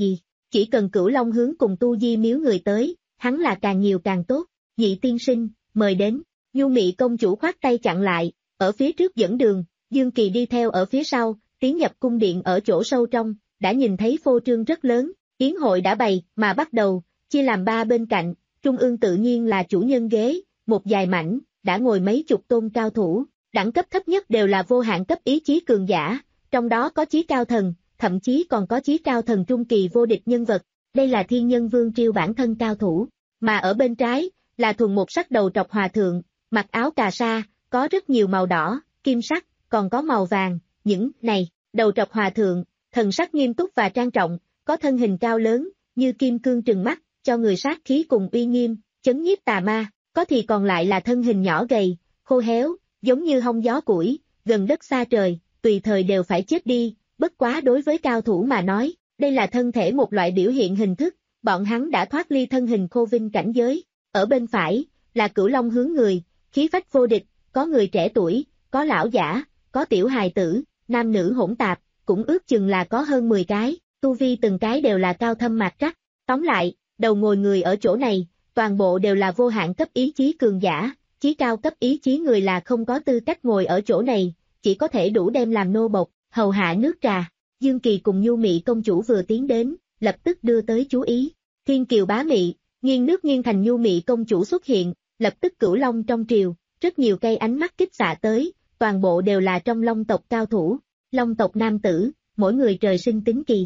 chỉ cần Cửu Long hướng cùng Tu Di Miếu người tới, hắn là càng nhiều càng tốt. Nhị tiên sinh, mời đến. Nhu Mị công chủ khoát tay chặn lại, ở phía trước dẫn đường, Dương Kỳ đi theo ở phía sau, tiến nhập cung điện ở chỗ sâu trong, đã nhìn thấy phô trương rất lớn, yến hội đã bày, mà bắt đầu, chia làm ba bên cạnh, trung ương tự nhiên là chủ nhân ghế, một dài mảnh, đã ngồi mấy chục tôn cao thủ, đẳng cấp thấp nhất đều là vô hạn cấp ý chí cường giả, trong đó có chí cao thần, thậm chí còn có chí cao thần trung kỳ vô địch nhân vật, đây là Thiên Nhân Vương Triều bản thân cao thủ, mà ở bên trái, là thuần một sắc đầu trọc hòa thượng, mặc áo cà sa, có rất nhiều màu đỏ, kim sắc, còn có màu vàng, những này, đầu trọc hòa thượng, thần sắc nghiêm túc và trang trọng, có thân hình cao lớn, như kim cương trừng mắt, cho người sát khí cùng uy nghiêm, chấn nhiếp tà ma, có thì còn lại là thân hình nhỏ gầy, khô héo, giống như hong gió củi, gần đất xa trời, tùy thời đều phải chết đi, bất quá đối với cao thủ mà nói, đây là thân thể một loại biểu hiện hình thức, bọn hắn đã thoát ly thân hình khô vinh cảnh giới, ở bên phải, là Cửu Long hướng người, khí phách vô địch, có người trẻ tuổi, có lão giả, có tiểu hài tử, nam nữ hỗn tạp, cũng ước chừng là có hơn mười cái, tu vi từng cái đều là cao thâm mạc trắc, tóm lại, đầu ngồi người ở chỗ này, toàn bộ đều là vô hạn cấp ý chí cường giả, chí cao cấp ý chí người là không có tư cách ngồi ở chỗ này, chỉ có thể đủ đem làm nô bộc, hầu hạ nước trà. Dương Kỳ cùng Nhu Mị công chủ vừa tiến đến, lập tức đưa tới chú ý. Thiên Kiều bá mị, nghiêng nước nghiêng thành Nhu Mị công chủ xuất hiện, lập tức Cửu Long trong triều, rất nhiều cây ánh mắt kích xạ tới, toàn bộ đều là trong Long tộc cao thủ. Long tộc nam tử, mỗi người trời sinh tính kỳ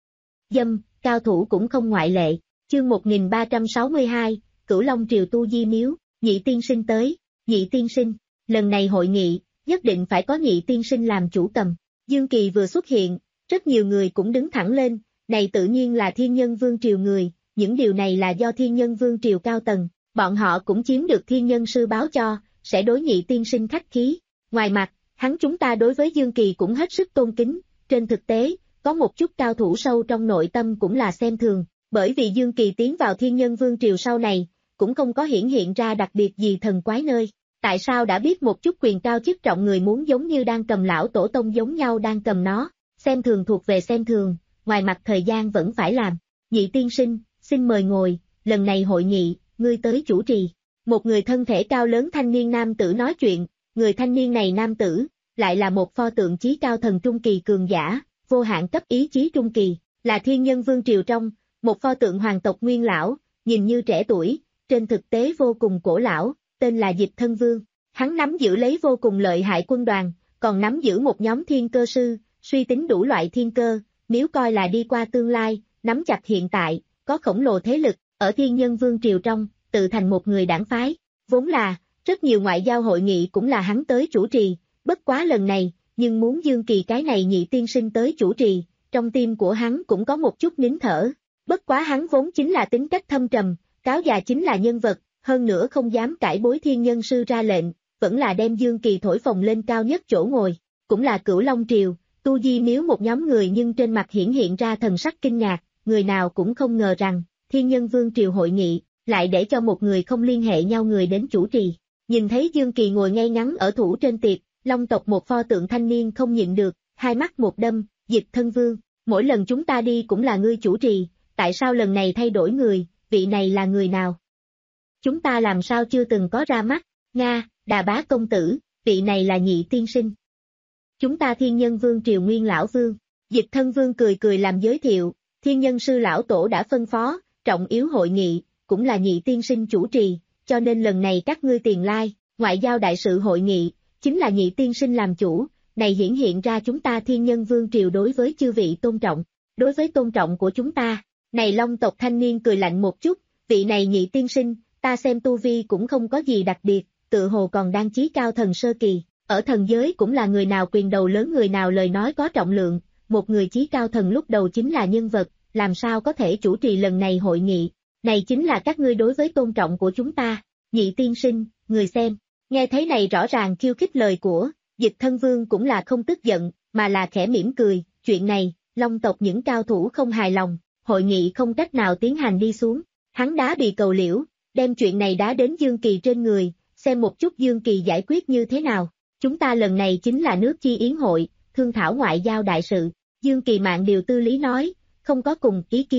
dâm, cao thủ cũng không ngoại lệ. Chương một nghìn ba trăm sáu mươi hai, Cửu Long triều Tu Di Miếu, Nhị tiên sinh tới. Nhị tiên sinh, lần này hội nghị, nhất định phải có Nhị tiên sinh làm chủ cầm. Dương Kỳ vừa xuất hiện, rất nhiều người cũng đứng thẳng lên, này tự nhiên là Thiên Nhân Vương triều người, những điều này là do Thiên Nhân Vương triều cao tầng, bọn họ cũng chiếm được Thiên Nhân sư báo cho, sẽ đối Nhị tiên sinh khách khí. Ngoài mặt, hắn chúng ta đối với Dương Kỳ cũng hết sức tôn kính, trên thực tế, có một chút cao thủ sâu trong nội tâm cũng là xem thường, bởi vì Dương Kỳ tiến vào Thiên Nhân Vương triều sau này, cũng không có hiển hiện ra đặc biệt gì thần quái nơi. Tại sao đã biết một chút quyền cao chức trọng người muốn giống như đang cầm lão tổ tông giống nhau đang cầm nó, xem thường thuộc về xem thường, ngoài mặt thời gian vẫn phải làm. Nhị tiên sinh, xin mời ngồi, lần này hội nghị, ngươi tới chủ trì. Một người thân thể cao lớn thanh niên nam tử nói chuyện, người thanh niên này nam tử, lại là một pho tượng chí cao thần trung kỳ cường giả, vô hạn cấp ý chí trung kỳ, là Thiên Nhân Vương triều trong, một pho tượng hoàng tộc nguyên lão, nhìn như trẻ tuổi, trên thực tế vô cùng cổ lão, tên là Dịch Thân Vương. Hắn nắm giữ lấy vô cùng lợi hại quân đoàn, còn nắm giữ một nhóm thiên cơ sư, suy tính đủ loại thiên cơ, nếu coi là đi qua tương lai, nắm chặt hiện tại, có khổng lồ thế lực, ở Thiên Nhân Vương triều trong, tự thành một người đảng phái. Vốn là, rất nhiều ngoại giao hội nghị cũng là hắn tới chủ trì, bất quá lần này, nhưng muốn Dương Kỳ cái này nhị tiên sinh tới chủ trì, trong tim của hắn cũng có một chút nín thở. Bất quá hắn vốn chính là tính cách thâm trầm, cáo già chính là nhân vật, hơn nữa không dám cãi bối Thiên Nhân sư ra lệnh, vẫn là đem Dương Kỳ thổi phồng lên cao nhất chỗ ngồi, cũng là Cửu Long triều, Tu Di Miếu một nhóm người nhưng trên mặt hiển hiện ra thần sắc kinh ngạc, người nào cũng không ngờ rằng, Thiên Nhân Vương triều hội nghị, lại để cho một người không liên hệ nhau người đến chủ trì. Nhìn thấy Dương Kỳ ngồi ngay ngắn ở thủ trên tiệc, Long tộc một pho tượng thanh niên không nhịn được, hai mắt một đâm, Dịch Thân Vương, mỗi lần chúng ta đi cũng là ngươi chủ trì, tại sao lần này thay đổi người, vị này là người nào? Chúng ta làm sao chưa từng có ra mắt? Nga, Đà Bá công tử, vị này là Nhị tiên sinh. Chúng ta Thiên Nhân Vương triều nguyên lão vương. Dịch Thân Vương cười cười làm giới thiệu, Thiên Nhân sư lão tổ đã phân phó, trọng yếu hội nghị, cũng là Nhị tiên sinh chủ trì, cho nên lần này các ngươi tiền lai, ngoại giao đại sự hội nghị, chính là Nhị tiên sinh làm chủ, này hiển hiện ra chúng ta Thiên Nhân Vương triều đối với chư vị tôn trọng, đối với tôn trọng của chúng ta. Này Long tộc thanh niên cười lạnh một chút, vị này Nhị tiên sinh, ta xem tu vi cũng không có gì đặc biệt, tự hồ còn đang chí cao thần sơ kỳ, ở thần giới cũng là người nào quyền đầu lớn người nào lời nói có trọng lượng, một người chí cao thần lúc đầu chính là nhân vật, làm sao có thể chủ trì lần này hội nghị, này chính là các ngươi đối với tôn trọng của chúng ta. Nhị tiên sinh, người xem, nghe thấy này rõ ràng khiêu khích lời của, Dịch Thân Vương cũng là không tức giận, mà là khẽ mỉm cười, chuyện này, Long tộc những cao thủ không hài lòng, hội nghị không cách nào tiến hành đi xuống, hắn đá bị cầu liễu, đem chuyện này đá đến Dương Kỳ trên người, xem một chút Dương Kỳ giải quyết như thế nào. Chúng ta lần này chính là nước chi yến hội, thương thảo ngoại giao đại sự. Dương Kỳ mạng điều tư lý nói, không có cùng ý kiến,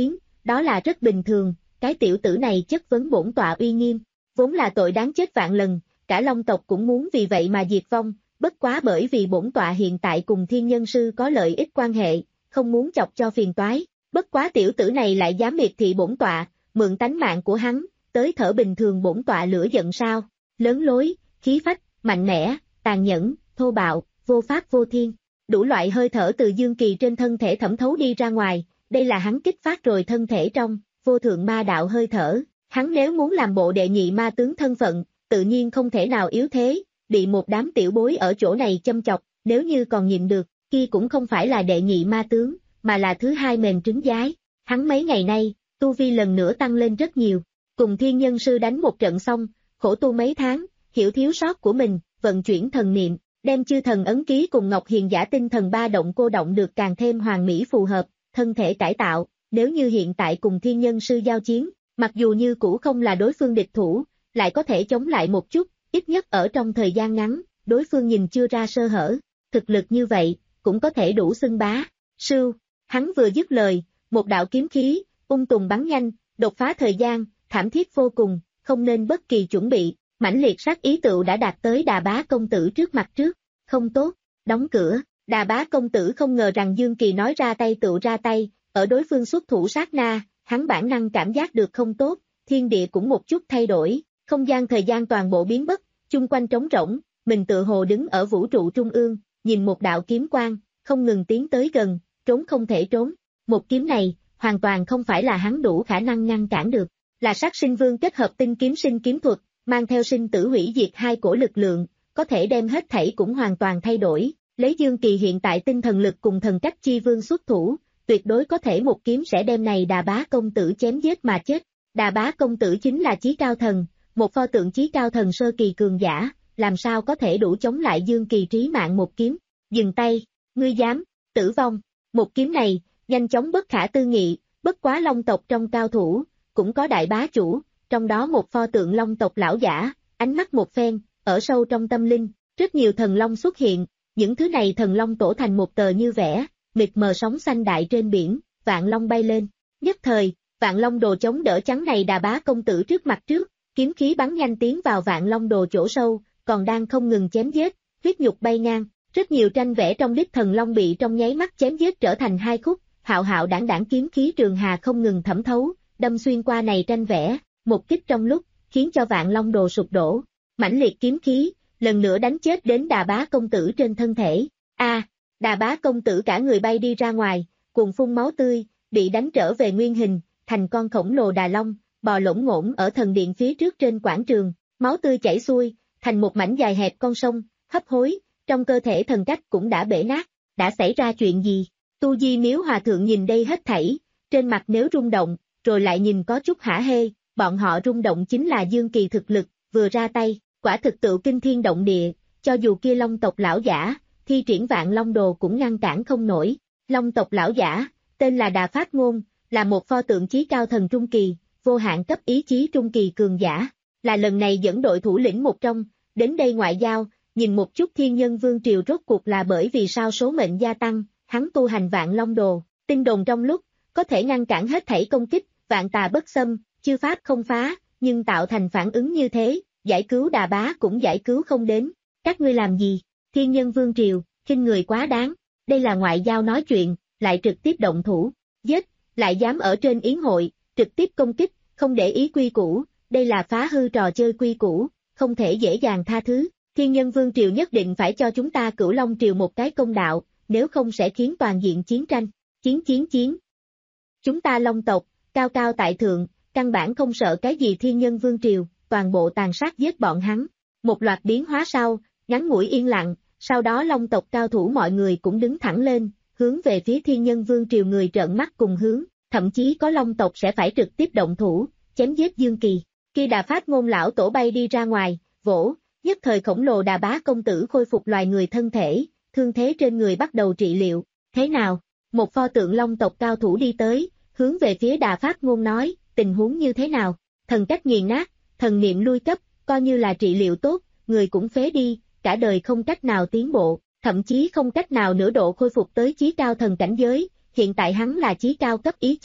đó là rất bình thường, cái tiểu tử này chất vấn bổn tọa uy nghiêm, vốn là tội đáng chết vạn lần, cả Long tộc cũng muốn vì vậy mà diệt vong, bất quá bởi vì bổn tọa hiện tại cùng thiên nhân sư có lợi ích quan hệ, không muốn chọc cho phiền toái, bất quá tiểu tử này lại dám miệt thị bổn tọa, mượn tánh mạng của hắn, tới thở bình thường bổn tọa lửa giận sao, lớn lối, khí phách, mạnh mẽ, tàn nhẫn, thô bạo, vô pháp vô thiên, đủ loại hơi thở từ Dương Kỳ trên thân thể thẩm thấu đi ra ngoài, đây là hắn kích phát rồi thân thể trong, vô thượng ma đạo hơi thở, hắn nếu muốn làm bộ đệ nhị ma tướng thân phận, tự nhiên không thể nào yếu thế, bị một đám tiểu bối ở chỗ này châm chọc, nếu như còn nhịn được, kia cũng không phải là đệ nhị ma tướng, mà là thứ hai mềm trứng giái, hắn mấy ngày nay, tu vi lần nữa tăng lên rất nhiều, cùng thiên nhân sư đánh một trận xong, khổ tu mấy tháng, hiểu thiếu sót của mình, vận chuyển thần niệm, đem chư thần ấn ký cùng Ngọc Hiền giả tinh thần ba động cô động được càng thêm hoàn mỹ phù hợp, thân thể cải tạo, nếu như hiện tại cùng thiên nhân sư giao chiến, mặc dù như cũ không là đối phương địch thủ, lại có thể chống lại một chút, ít nhất ở trong thời gian ngắn, đối phương nhìn chưa ra sơ hở, thực lực như vậy, cũng có thể đủ xưng bá, sưu, hắn vừa dứt lời, một đạo kiếm khí, ung tùng bắn nhanh, đột phá thời gian, thảm thiết vô cùng, không nên bất kỳ chuẩn bị, mãnh liệt sát ý tựu đã đạt tới Đà Bá công tử trước mặt trước, không tốt, đóng cửa, Đà Bá công tử không ngờ rằng Dương Kỳ nói ra tay tựu ra tay, ở đối phương xuất thủ sát na, hắn bản năng cảm giác được không tốt, thiên địa cũng một chút thay đổi, không gian thời gian toàn bộ biến mất, chung quanh trống rỗng, mình tự hồ đứng ở vũ trụ trung ương, nhìn một đạo kiếm quang, không ngừng tiến tới gần, trốn không thể trốn, một kiếm này, hoàn toàn không phải là hắn đủ khả năng ngăn cản được, là sát sinh vương kết hợp tinh kiếm sinh kiếm thuật, mang theo sinh tử hủy diệt hai cổ lực lượng, có thể đem hết thảy cũng hoàn toàn thay đổi, lấy Dương Kỳ hiện tại tinh thần lực cùng thần cách chi vương xuất thủ, tuyệt đối có thể một kiếm sẽ đem này Đà Bá công tử chém giết mà chết, Đà Bá công tử chính là chí cao thần, một pho tượng chí cao thần sơ kỳ cường giả, làm sao có thể đủ chống lại Dương Kỳ trí mạng một kiếm, dừng tay, ngươi dám, tử vong, một kiếm này, nhanh chóng bất khả tư nghị, bất quá Long tộc trong cao thủ, cũng có đại bá chủ, trong đó một pho tượng Long tộc lão giả, ánh mắt một phen, ở sâu trong tâm linh, rất nhiều thần long xuất hiện, những thứ này thần long tổ thành một tờ như vẽ, mịt mờ sóng xanh đại trên biển, vạn long bay lên, nhất thời, vạn long đồ chống đỡ chắn này Đà Bá công tử trước mặt trước, kiếm khí bắn nhanh tiến vào vạn long đồ chỗ sâu, còn đang không ngừng chém giết, huyết nhục bay ngang, rất nhiều tranh vẽ trong đích thần long bị trong nháy mắt chém giết trở thành hai khúc, hạo hạo đảng đảng kiếm khí trường hà không ngừng thẩm thấu, đâm xuyên qua này tranh vẽ, một kích trong lúc, khiến cho vạn long đồ sụp đổ, mãnh liệt kiếm khí, lần nữa đánh chết đến Đà Bá công tử trên thân thể, a à, Đà Bá công tử cả người bay đi ra ngoài, cuồng phun máu tươi, bị đánh trở về nguyên hình, thành con khổng lồ đà long, bò lổn ngổn ở thần điện phía trước trên quảng trường, máu tươi chảy xuôi, thành một mảnh dài hẹp con sông, hấp hối, trong cơ thể thần cách cũng đã bể nát, đã xảy ra chuyện gì? Tu Di Miếu Hòa Thượng nhìn đây hết thảy, trên mặt nếu rung động, rồi lại nhìn có chút hả hê, bọn họ rung động chính là Dương Kỳ thực lực, vừa ra tay, quả thực tự kinh thiên động địa, cho dù kia Long tộc lão giả, thi triển vạn long đồ cũng ngăn cản không nổi. Long tộc lão giả, tên là Đà Phát Ngôn, là một pho tượng chí cao thần trung kỳ, vô hạn cấp ý chí trung kỳ cường giả, là lần này dẫn đội thủ lĩnh một trong, đến đây ngoại giao, nhìn một chút thiên nhân vương triều rốt cuộc là bởi vì sao số mệnh gia tăng, hắn tu hành vạn long đồ, tin đồn trong lúc, có thể ngăn cản hết thảy công kích, vạn tà bất xâm, chư pháp không phá, nhưng tạo thành phản ứng như thế, giải cứu Đà Bá cũng giải cứu không đến, các ngươi làm gì, thiên nhân vương triều, khinh người quá đáng, đây là ngoại giao nói chuyện, lại trực tiếp động thủ, giết, lại dám ở trên yến hội, trực tiếp công kích, không để ý quy củ, đây là phá hư trò chơi quy củ, không thể dễ dàng tha thứ, thiên nhân vương triều nhất định phải cho chúng ta Cửu Long triều một cái công đạo, nếu không sẽ khiến toàn diện chiến tranh, chiến chiến chiến. Chúng ta Long tộc, cao cao tại thượng, căn bản không sợ cái gì thiên nhân vương triều, toàn bộ tàn sát giết bọn hắn, một loạt biến hóa sau, ngắn ngủi yên lặng, sau đó Long tộc cao thủ mọi người cũng đứng thẳng lên, hướng về phía thiên nhân vương triều người trợn mắt cùng hướng, thậm chí có Long tộc sẽ phải trực tiếp động thủ, chém giết Dương Kỳ. Khi Đà Phát Ngôn lão tổ bay đi ra ngoài, vỗ, nhất thời khổng lồ Đà Bá công tử khôi phục loài người thân thể, thương thế trên người bắt đầu trị liệu, thế nào? Một pho tượng Long tộc cao thủ đi tới, hướng về phía Đà Phát Ngôn nói, tình huống như thế nào? Thần cách nghiền nát, thần niệm lui cấp, coi như là trị liệu tốt, người cũng phế đi, cả đời không cách nào tiến bộ, thậm chí không cách nào nửa độ khôi phục tới chí cao thần cảnh giới, hiện tại hắn là chí cao cấp ý chí,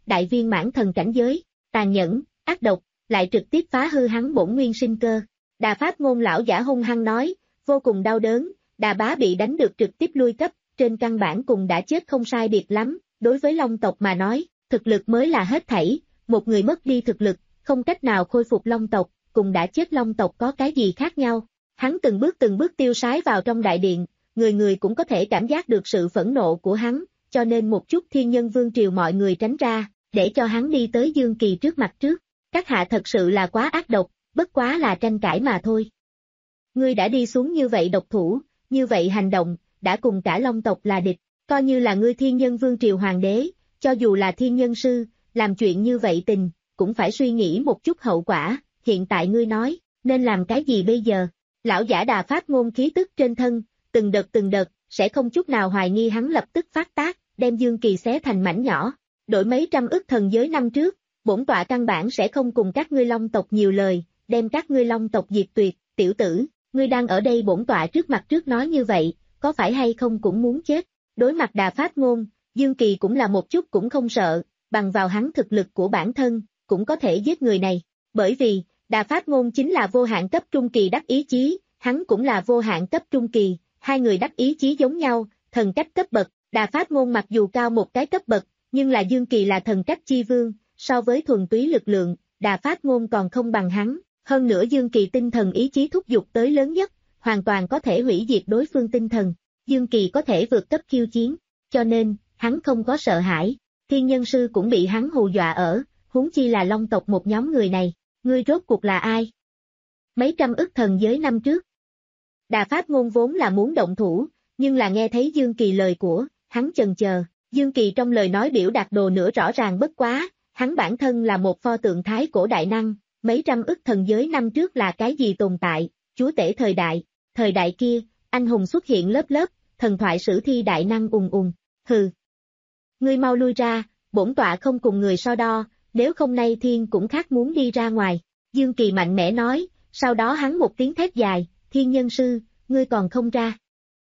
đại viên mãn thần cảnh giới, tàn nhẫn, ác độc, lại trực tiếp phá hư hắn bổn nguyên sinh cơ. Đà Pháp Ngôn lão giả hung hăng nói, vô cùng đau đớn, Đà Bá bị đánh được trực tiếp lui cấp, trên căn bản cùng đã chết không sai biệt lắm, đối với Long tộc mà nói, thực lực mới là hết thảy, một người mất đi thực lực, không cách nào khôi phục Long tộc, cùng đã chết Long tộc có cái gì khác nhau. Hắn từng bước từng bước tiêu sái vào trong đại điện, người người cũng có thể cảm giác được sự phẫn nộ của hắn, cho nên một chút Thiên Nhân Vương triều mọi người tránh ra, để cho hắn đi tới Dương Kỳ trước mặt trước. Các hạ thật sự là quá ác độc, bất quá là tranh cãi mà thôi. Ngươi đã đi xuống như vậy độc thủ, như vậy hành động, đã cùng cả Long tộc là địch, coi như là ngươi Thiên Nhân Vương triều hoàng đế, cho dù là Thiên Nhân sư, làm chuyện như vậy tình, cũng phải suy nghĩ một chút hậu quả, hiện tại ngươi nói, nên làm cái gì bây giờ? Lão giả Đà Pháp Ngôn khí tức trên thân, từng đợt từng đợt, sẽ không chút nào hoài nghi hắn lập tức phát tác, đem Dương Kỳ xé thành mảnh nhỏ. Đổi mấy trăm ức thần giới năm trước, bổn tọa căn bản sẽ không cùng các ngươi Long tộc nhiều lời, đem các ngươi Long tộc diệt tuyệt, tiểu tử, ngươi đang ở đây bổn tọa trước mặt trước nói như vậy, có phải hay không cũng muốn chết. Đối mặt Đà Pháp Ngôn, Dương Kỳ cũng là một chút cũng không sợ, bằng vào hắn thực lực của bản thân, cũng có thể giết người này, bởi vì, Đà Pháp Ngôn chính là vô hạn cấp trung kỳ đắc ý chí, hắn cũng là vô hạn cấp trung kỳ, hai người đắc ý chí giống nhau, thần cách cấp bậc, Đà Pháp Ngôn mặc dù cao một cái cấp bậc, nhưng là Dương Kỳ là thần cách chi vương, so với thuần túy lực lượng, Đà Pháp Ngôn còn không bằng hắn, hơn nữa Dương Kỳ tinh thần ý chí thúc giục tới lớn nhất, hoàn toàn có thể hủy diệt đối phương tinh thần, Dương Kỳ có thể vượt cấp khiêu chiến, cho nên, hắn không có sợ hãi, Thiên Nhân sư cũng bị hắn hù dọa ở, huống chi là Long tộc một nhóm người này, ngươi rốt cuộc là ai? Mấy trăm ức thần giới năm trước. Đà Pháp Ngôn vốn là muốn động thủ, nhưng là nghe thấy Dương Kỳ lời của, hắn chần chờ, Dương Kỳ trong lời nói biểu đạt đồ nữa rõ ràng bất quá, hắn bản thân là một pho tượng thái cổ đại năng, mấy trăm ức thần giới năm trước là cái gì tồn tại, chúa tể thời đại, thời đại kia, anh hùng xuất hiện lớp lớp, thần thoại sử thi đại năng ùng ùng, hừ. Ngươi mau lui ra, bổn tọa không cùng người so đo, nếu không nay thiên cũng khác muốn đi ra ngoài, Dương Kỳ mạnh mẽ nói, sau đó hắn một tiếng thét dài, Thiên Nhân sư, ngươi còn không ra.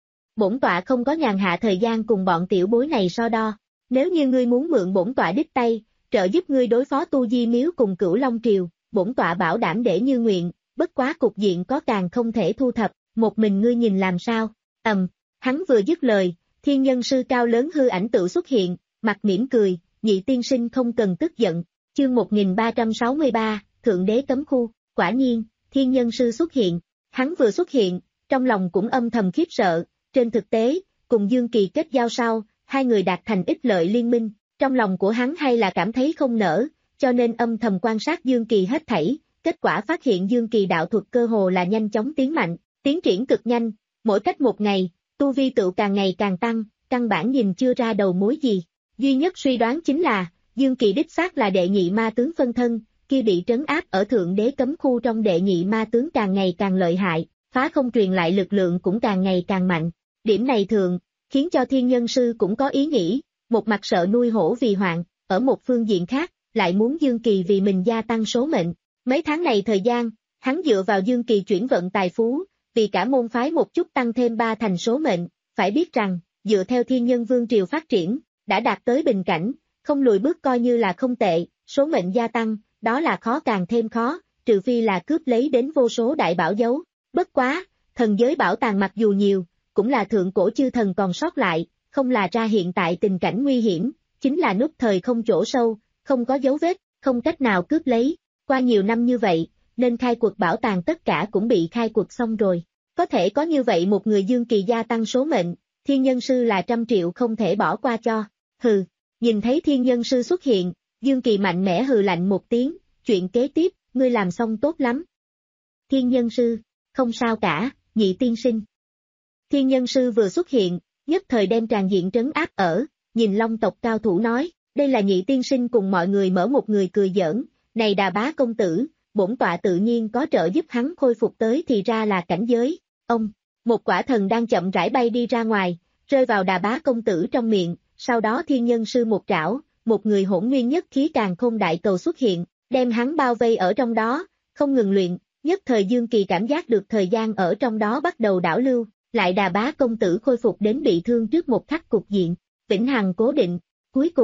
Bổn tọa không có nhàn hạ thời gian cùng bọn tiểu bối này so đo, nếu như ngươi muốn mượn bổn tọa đích tay, trợ giúp ngươi đối phó Tu Di Miếu cùng Cửu Long Triều, bổn tọa bảo đảm để như nguyện, bất quá cục diện có càng không thể thu thập, một mình ngươi nhìn làm sao, ầm, hắn vừa dứt lời, Thiên Nhân sư cao lớn hư ảnh tự xuất hiện, mặt mỉm cười, nhị tiên sinh không cần tức giận, chương một nghìn ba trăm sáu mươi ba, Thượng Đế Cấm Khu, quả nhiên, Thiên Nhân sư xuất hiện, hắn vừa xuất hiện, trong lòng cũng âm thầm khiếp sợ, trên thực tế, cùng Dương Kỳ kết giao sau, hai người đạt thành ích lợi liên minh, trong lòng của hắn hay là cảm thấy không nỡ, cho nên âm thầm quan sát Dương Kỳ hết thảy, kết quả phát hiện Dương Kỳ đạo thuật cơ hồ là nhanh chóng tiến mạnh, tiến triển cực nhanh, mỗi cách một ngày, tu vi tự càng ngày càng tăng, căn bản nhìn chưa ra đầu mối gì, duy nhất suy đoán chính là, Dương Kỳ đích xác là đệ nhị ma tướng phân thân, kia bị trấn áp ở Thượng Đế Cấm Khu trong đệ nhị ma tướng càng ngày càng lợi hại, phá không truyền lại lực lượng cũng càng ngày càng mạnh. Điểm này thường, khiến cho Thiên Nhân sư cũng có ý nghĩ, một mặt sợ nuôi hổ vì hoạn, ở một phương diện khác, lại muốn Dương Kỳ vì mình gia tăng số mệnh. Mấy tháng này thời gian, hắn dựa vào Dương Kỳ chuyển vận tài phú, vì cả môn phái một chút tăng thêm ba thành số mệnh, phải biết rằng, dựa theo Thiên Nhân Vương triều phát triển, đã đạt tới bình cảnh, không lùi bước coi như là không tệ, số mệnh gia tăng, đó là khó càng thêm khó, trừ phi là cướp lấy đến vô số đại bảo dấu. Bất quá, thần giới bảo tàng mặc dù nhiều, cũng là thượng cổ chư thần còn sót lại, không là ra hiện tại tình cảnh nguy hiểm, chính là nút thời không chỗ sâu, không có dấu vết, không cách nào cướp lấy. Qua nhiều năm như vậy, nên khai quật bảo tàng tất cả cũng bị khai quật xong rồi. Có thể có như vậy một người Dương Kỳ gia tăng số mệnh, Thiên Nhân sư là trăm triệu không thể bỏ qua cho. Hừ, nhìn thấy Thiên Nhân sư xuất hiện, Dương Kỳ mạnh mẽ hừ lạnh một tiếng, chuyện kế tiếp, ngươi làm xong tốt lắm. Thiên Nhân sư, không sao cả, nhị tiên sinh. Thiên Nhân sư vừa xuất hiện, nhất thời đem tràn diện trấn áp ở, nhìn Long tộc cao thủ nói, đây là nhị tiên sinh cùng mọi người mở một người cười giỡn, này Đà Bá công tử, bổn tọa tự nhiên có trợ giúp hắn khôi phục tới thì ra là cảnh giới, ông, một quả thần đang chậm rãi bay đi ra ngoài, rơi vào Đà Bá công tử trong miệng, sau đó Thiên Nhân sư một trảo, một người hỗn nguyên nhất khí càn khôn đại cầu xuất hiện, đem hắn bao vây ở trong đó, không ngừng luyện, nhất thời Dương Kỳ cảm giác được thời gian ở trong đó bắt đầu đảo lưu, lại Đà Bá công tử khôi phục đến bị thương trước một khắc cục diện, vĩnh hằng cố định, cuối cùng,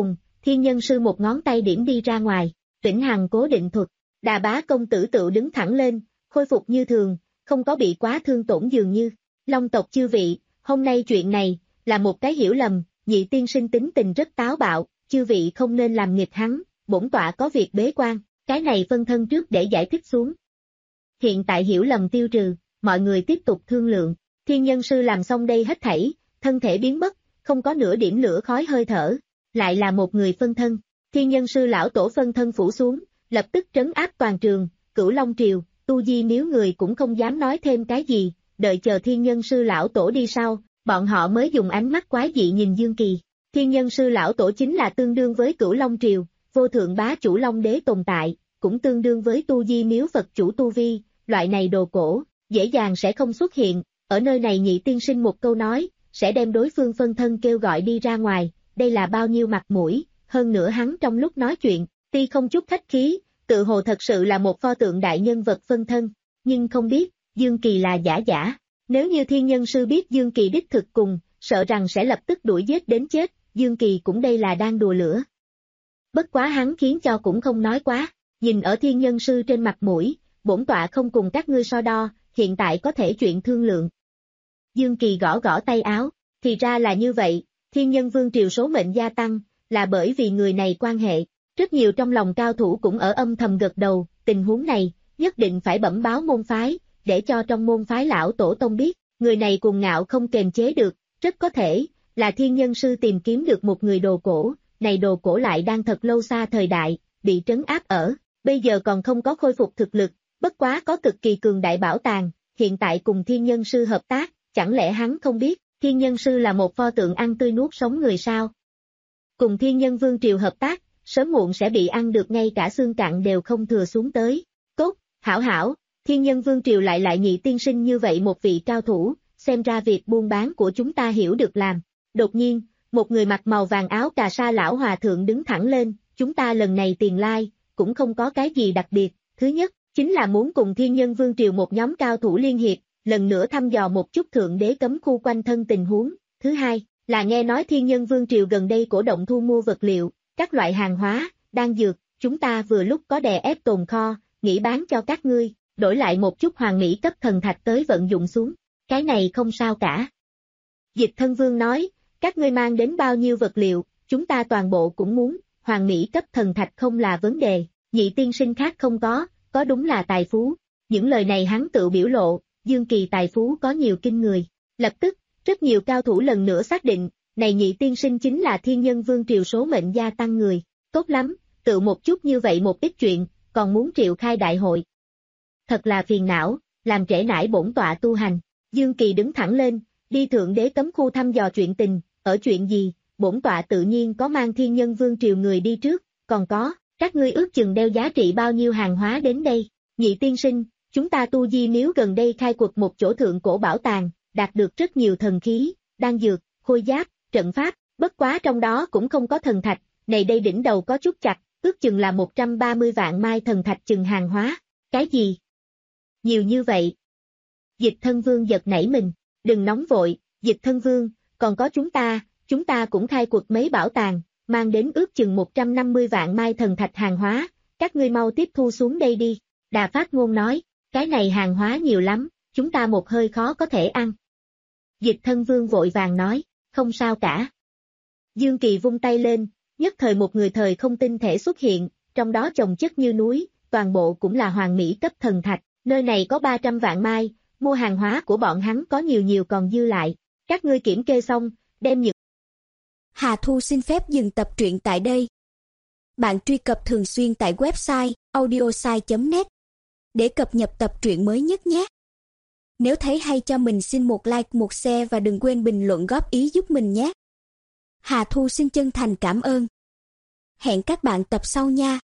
Thiên Nhân Sư một ngón tay điểm đi ra ngoài, Vĩnh Hằng cố định thuật, Đà Bá công tử tự đứng thẳng lên, khôi phục như thường, không có bị quá thương tổn dường như. Long tộc chư vị, hôm nay chuyện này, là một cái hiểu lầm, Nhị tiên sinh tính tình rất táo bạo, chư vị không nên làm nghịch hắn, bổn tọa có việc bế quan, cái này phân thân trước để giải thích xuống. Hiện tại hiểu lầm tiêu trừ, mọi người tiếp tục thương lượng, Thiên Nhân Sư làm xong đây hết thảy, thân thể biến mất, không có nửa điểm lửa khói hơi thở, lại là một người phân thân. Thiên Nhân Sư lão tổ phân thân phủ xuống, lập tức trấn áp toàn trường, Cửu Long Triều, Tu Di Miếu người cũng không dám nói thêm cái gì, đợi chờ Thiên Nhân Sư lão tổ đi sau, bọn họ mới dùng ánh mắt quái dị nhìn Dương Kỳ. Thiên Nhân Sư lão tổ chính là tương đương với Cửu Long Triều, vô thượng bá chủ Long Đế tồn tại, cũng tương đương với Tu Di Miếu Phật chủ Tu Vi, loại này đồ cổ, dễ dàng sẽ không xuất hiện, ở nơi này Nhị tiên sinh một câu nói, sẽ đem đối phương phân thân kêu gọi đi ra ngoài, đây là bao nhiêu mặt mũi, hơn nữa hắn trong lúc nói chuyện, tuy không chút khách khí, tự hồ thật sự là một pho tượng đại nhân vật phân thân, nhưng không biết, Dương Kỳ là giả giả, nếu như Thiên Nhân Sư biết Dương Kỳ đích thực cùng, sợ rằng sẽ lập tức đuổi giết đến chết, Dương Kỳ cũng đây là đang đùa lửa. Bất quá hắn khiến cho cũng không nói quá, nhìn ở Thiên Nhân Sư trên mặt mũi, bổn tọa không cùng các ngươi so đo, hiện tại có thể chuyện thương lượng. Dương Kỳ gõ gõ tay áo, thì ra là như vậy, Thiên Nhân Vương triều số mệnh gia tăng, là bởi vì người này quan hệ, rất nhiều trong lòng cao thủ cũng ở âm thầm gật đầu, tình huống này, nhất định phải bẩm báo môn phái, để cho trong môn phái lão tổ tông biết, người này cuồng ngạo không kềm chế được, rất có thể, là Thiên Nhân Sư tìm kiếm được một người đồ cổ, này đồ cổ lại đang thật lâu xa thời đại, bị trấn áp ở, bây giờ còn không có khôi phục thực lực, bất quá có cực kỳ cường đại bảo tàng, hiện tại cùng Thiên Nhân Sư hợp tác, chẳng lẽ hắn không biết, Thiên Nhân Sư là một pho tượng ăn tươi nuốt sống người sao? Cùng Thiên Nhân Vương triều hợp tác, sớm muộn sẽ bị ăn được ngay cả xương cặn đều không thừa xuống tới. Tốt, hảo hảo, Thiên Nhân Vương triều lại lại Nhị tiên sinh như vậy một vị cao thủ, xem ra việc buôn bán của chúng ta hiểu được làm. Đột nhiên, một người mặc màu vàng áo cà sa lão hòa thượng đứng thẳng lên, chúng ta lần này tiền lai, cũng không có cái gì đặc biệt, thứ nhất, chính là muốn cùng Thiên Nhân Vương triều một nhóm cao thủ liên hiệp, lần nữa thăm dò một chút thượng đế cấm khu quanh thân tình huống, thứ hai, là nghe nói Thiên Nhân Vương triều gần đây cổ động thu mua vật liệu, các loại hàng hóa, đan dược, chúng ta vừa lúc có đè ép tồn kho, nghĩ bán cho các ngươi, đổi lại một chút hoàng mỹ cấp thần thạch tới vận dụng xuống, cái này không sao cả. Dịch Thân Vương nói, các ngươi mang đến bao nhiêu vật liệu, chúng ta toàn bộ cũng muốn, hoàng mỹ cấp thần thạch không là vấn đề, Nhị tiên sinh khác không có, có đúng là tài phú, những lời này hắn tự biểu lộ, Dương Kỳ tài phú có nhiều kinh người, lập tức, rất nhiều cao thủ lần nữa xác định, này Nhị tiên sinh chính là Thiên Nhân Vương triều số mệnh gia tăng người, tốt lắm, tự một chút như vậy một ít chuyện, còn muốn triệu khai đại hội. Thật là phiền não, làm trễ nải bổn tọa tu hành, Dương Kỳ đứng thẳng lên, đi thượng đế cấm khu thăm dò chuyện tình, ở chuyện gì, bổn tọa tự nhiên có mang Thiên Nhân Vương triều người đi trước, còn có, các ngươi ước chừng đeo giá trị bao nhiêu hàng hóa đến đây, Nhị tiên sinh, chúng ta Tu Di Miếu gần đây khai quật một chỗ thượng cổ bảo tàng, đạt được rất nhiều thần khí, đan dược, khôi giáp, trận pháp, bất quá trong đó cũng không có thần thạch, này đây đỉnh đầu có chút chặt, ước chừng là một trăm ba mươi vạn mai thần thạch chừng hàng hóa, cái gì? Nhiều như vậy. Dịch Thân Vương giật nảy mình, đừng nóng vội, Dịch Thân Vương, còn có chúng ta, chúng ta cũng khai quật mấy bảo tàng, mang đến ước chừng một trăm năm mươi vạn mai thần thạch hàng hóa, các ngươi mau tiếp thu xuống đây đi, Đà Phát Ngôn nói, cái này hàng hóa nhiều lắm, chúng ta một hơi khó có thể ăn. Dịch Thân Vương vội vàng nói, không sao cả. Dương Kỳ vung tay lên, nhất thời một người thời không tinh thể xuất hiện, trong đó chồng chất như núi, toàn bộ cũng là hoàng mỹ cấp thần thạch, nơi này có ba trăm vạn mai, mua hàng hóa của bọn hắn có nhiều nhiều còn dư lại, các ngươi kiểm kê xong, đem những... Hà Thu xin phép dừng tập truyện tại đây. Bạn truy cập thường xuyên tại website audiosai chấm net để cập nhật tập truyện mới nhất nhé. Nếu thấy hay cho mình xin một like, một share và đừng quên bình luận góp ý giúp mình nhé. Hà Thu xin chân thành cảm ơn. Hẹn các bạn tập sau nha.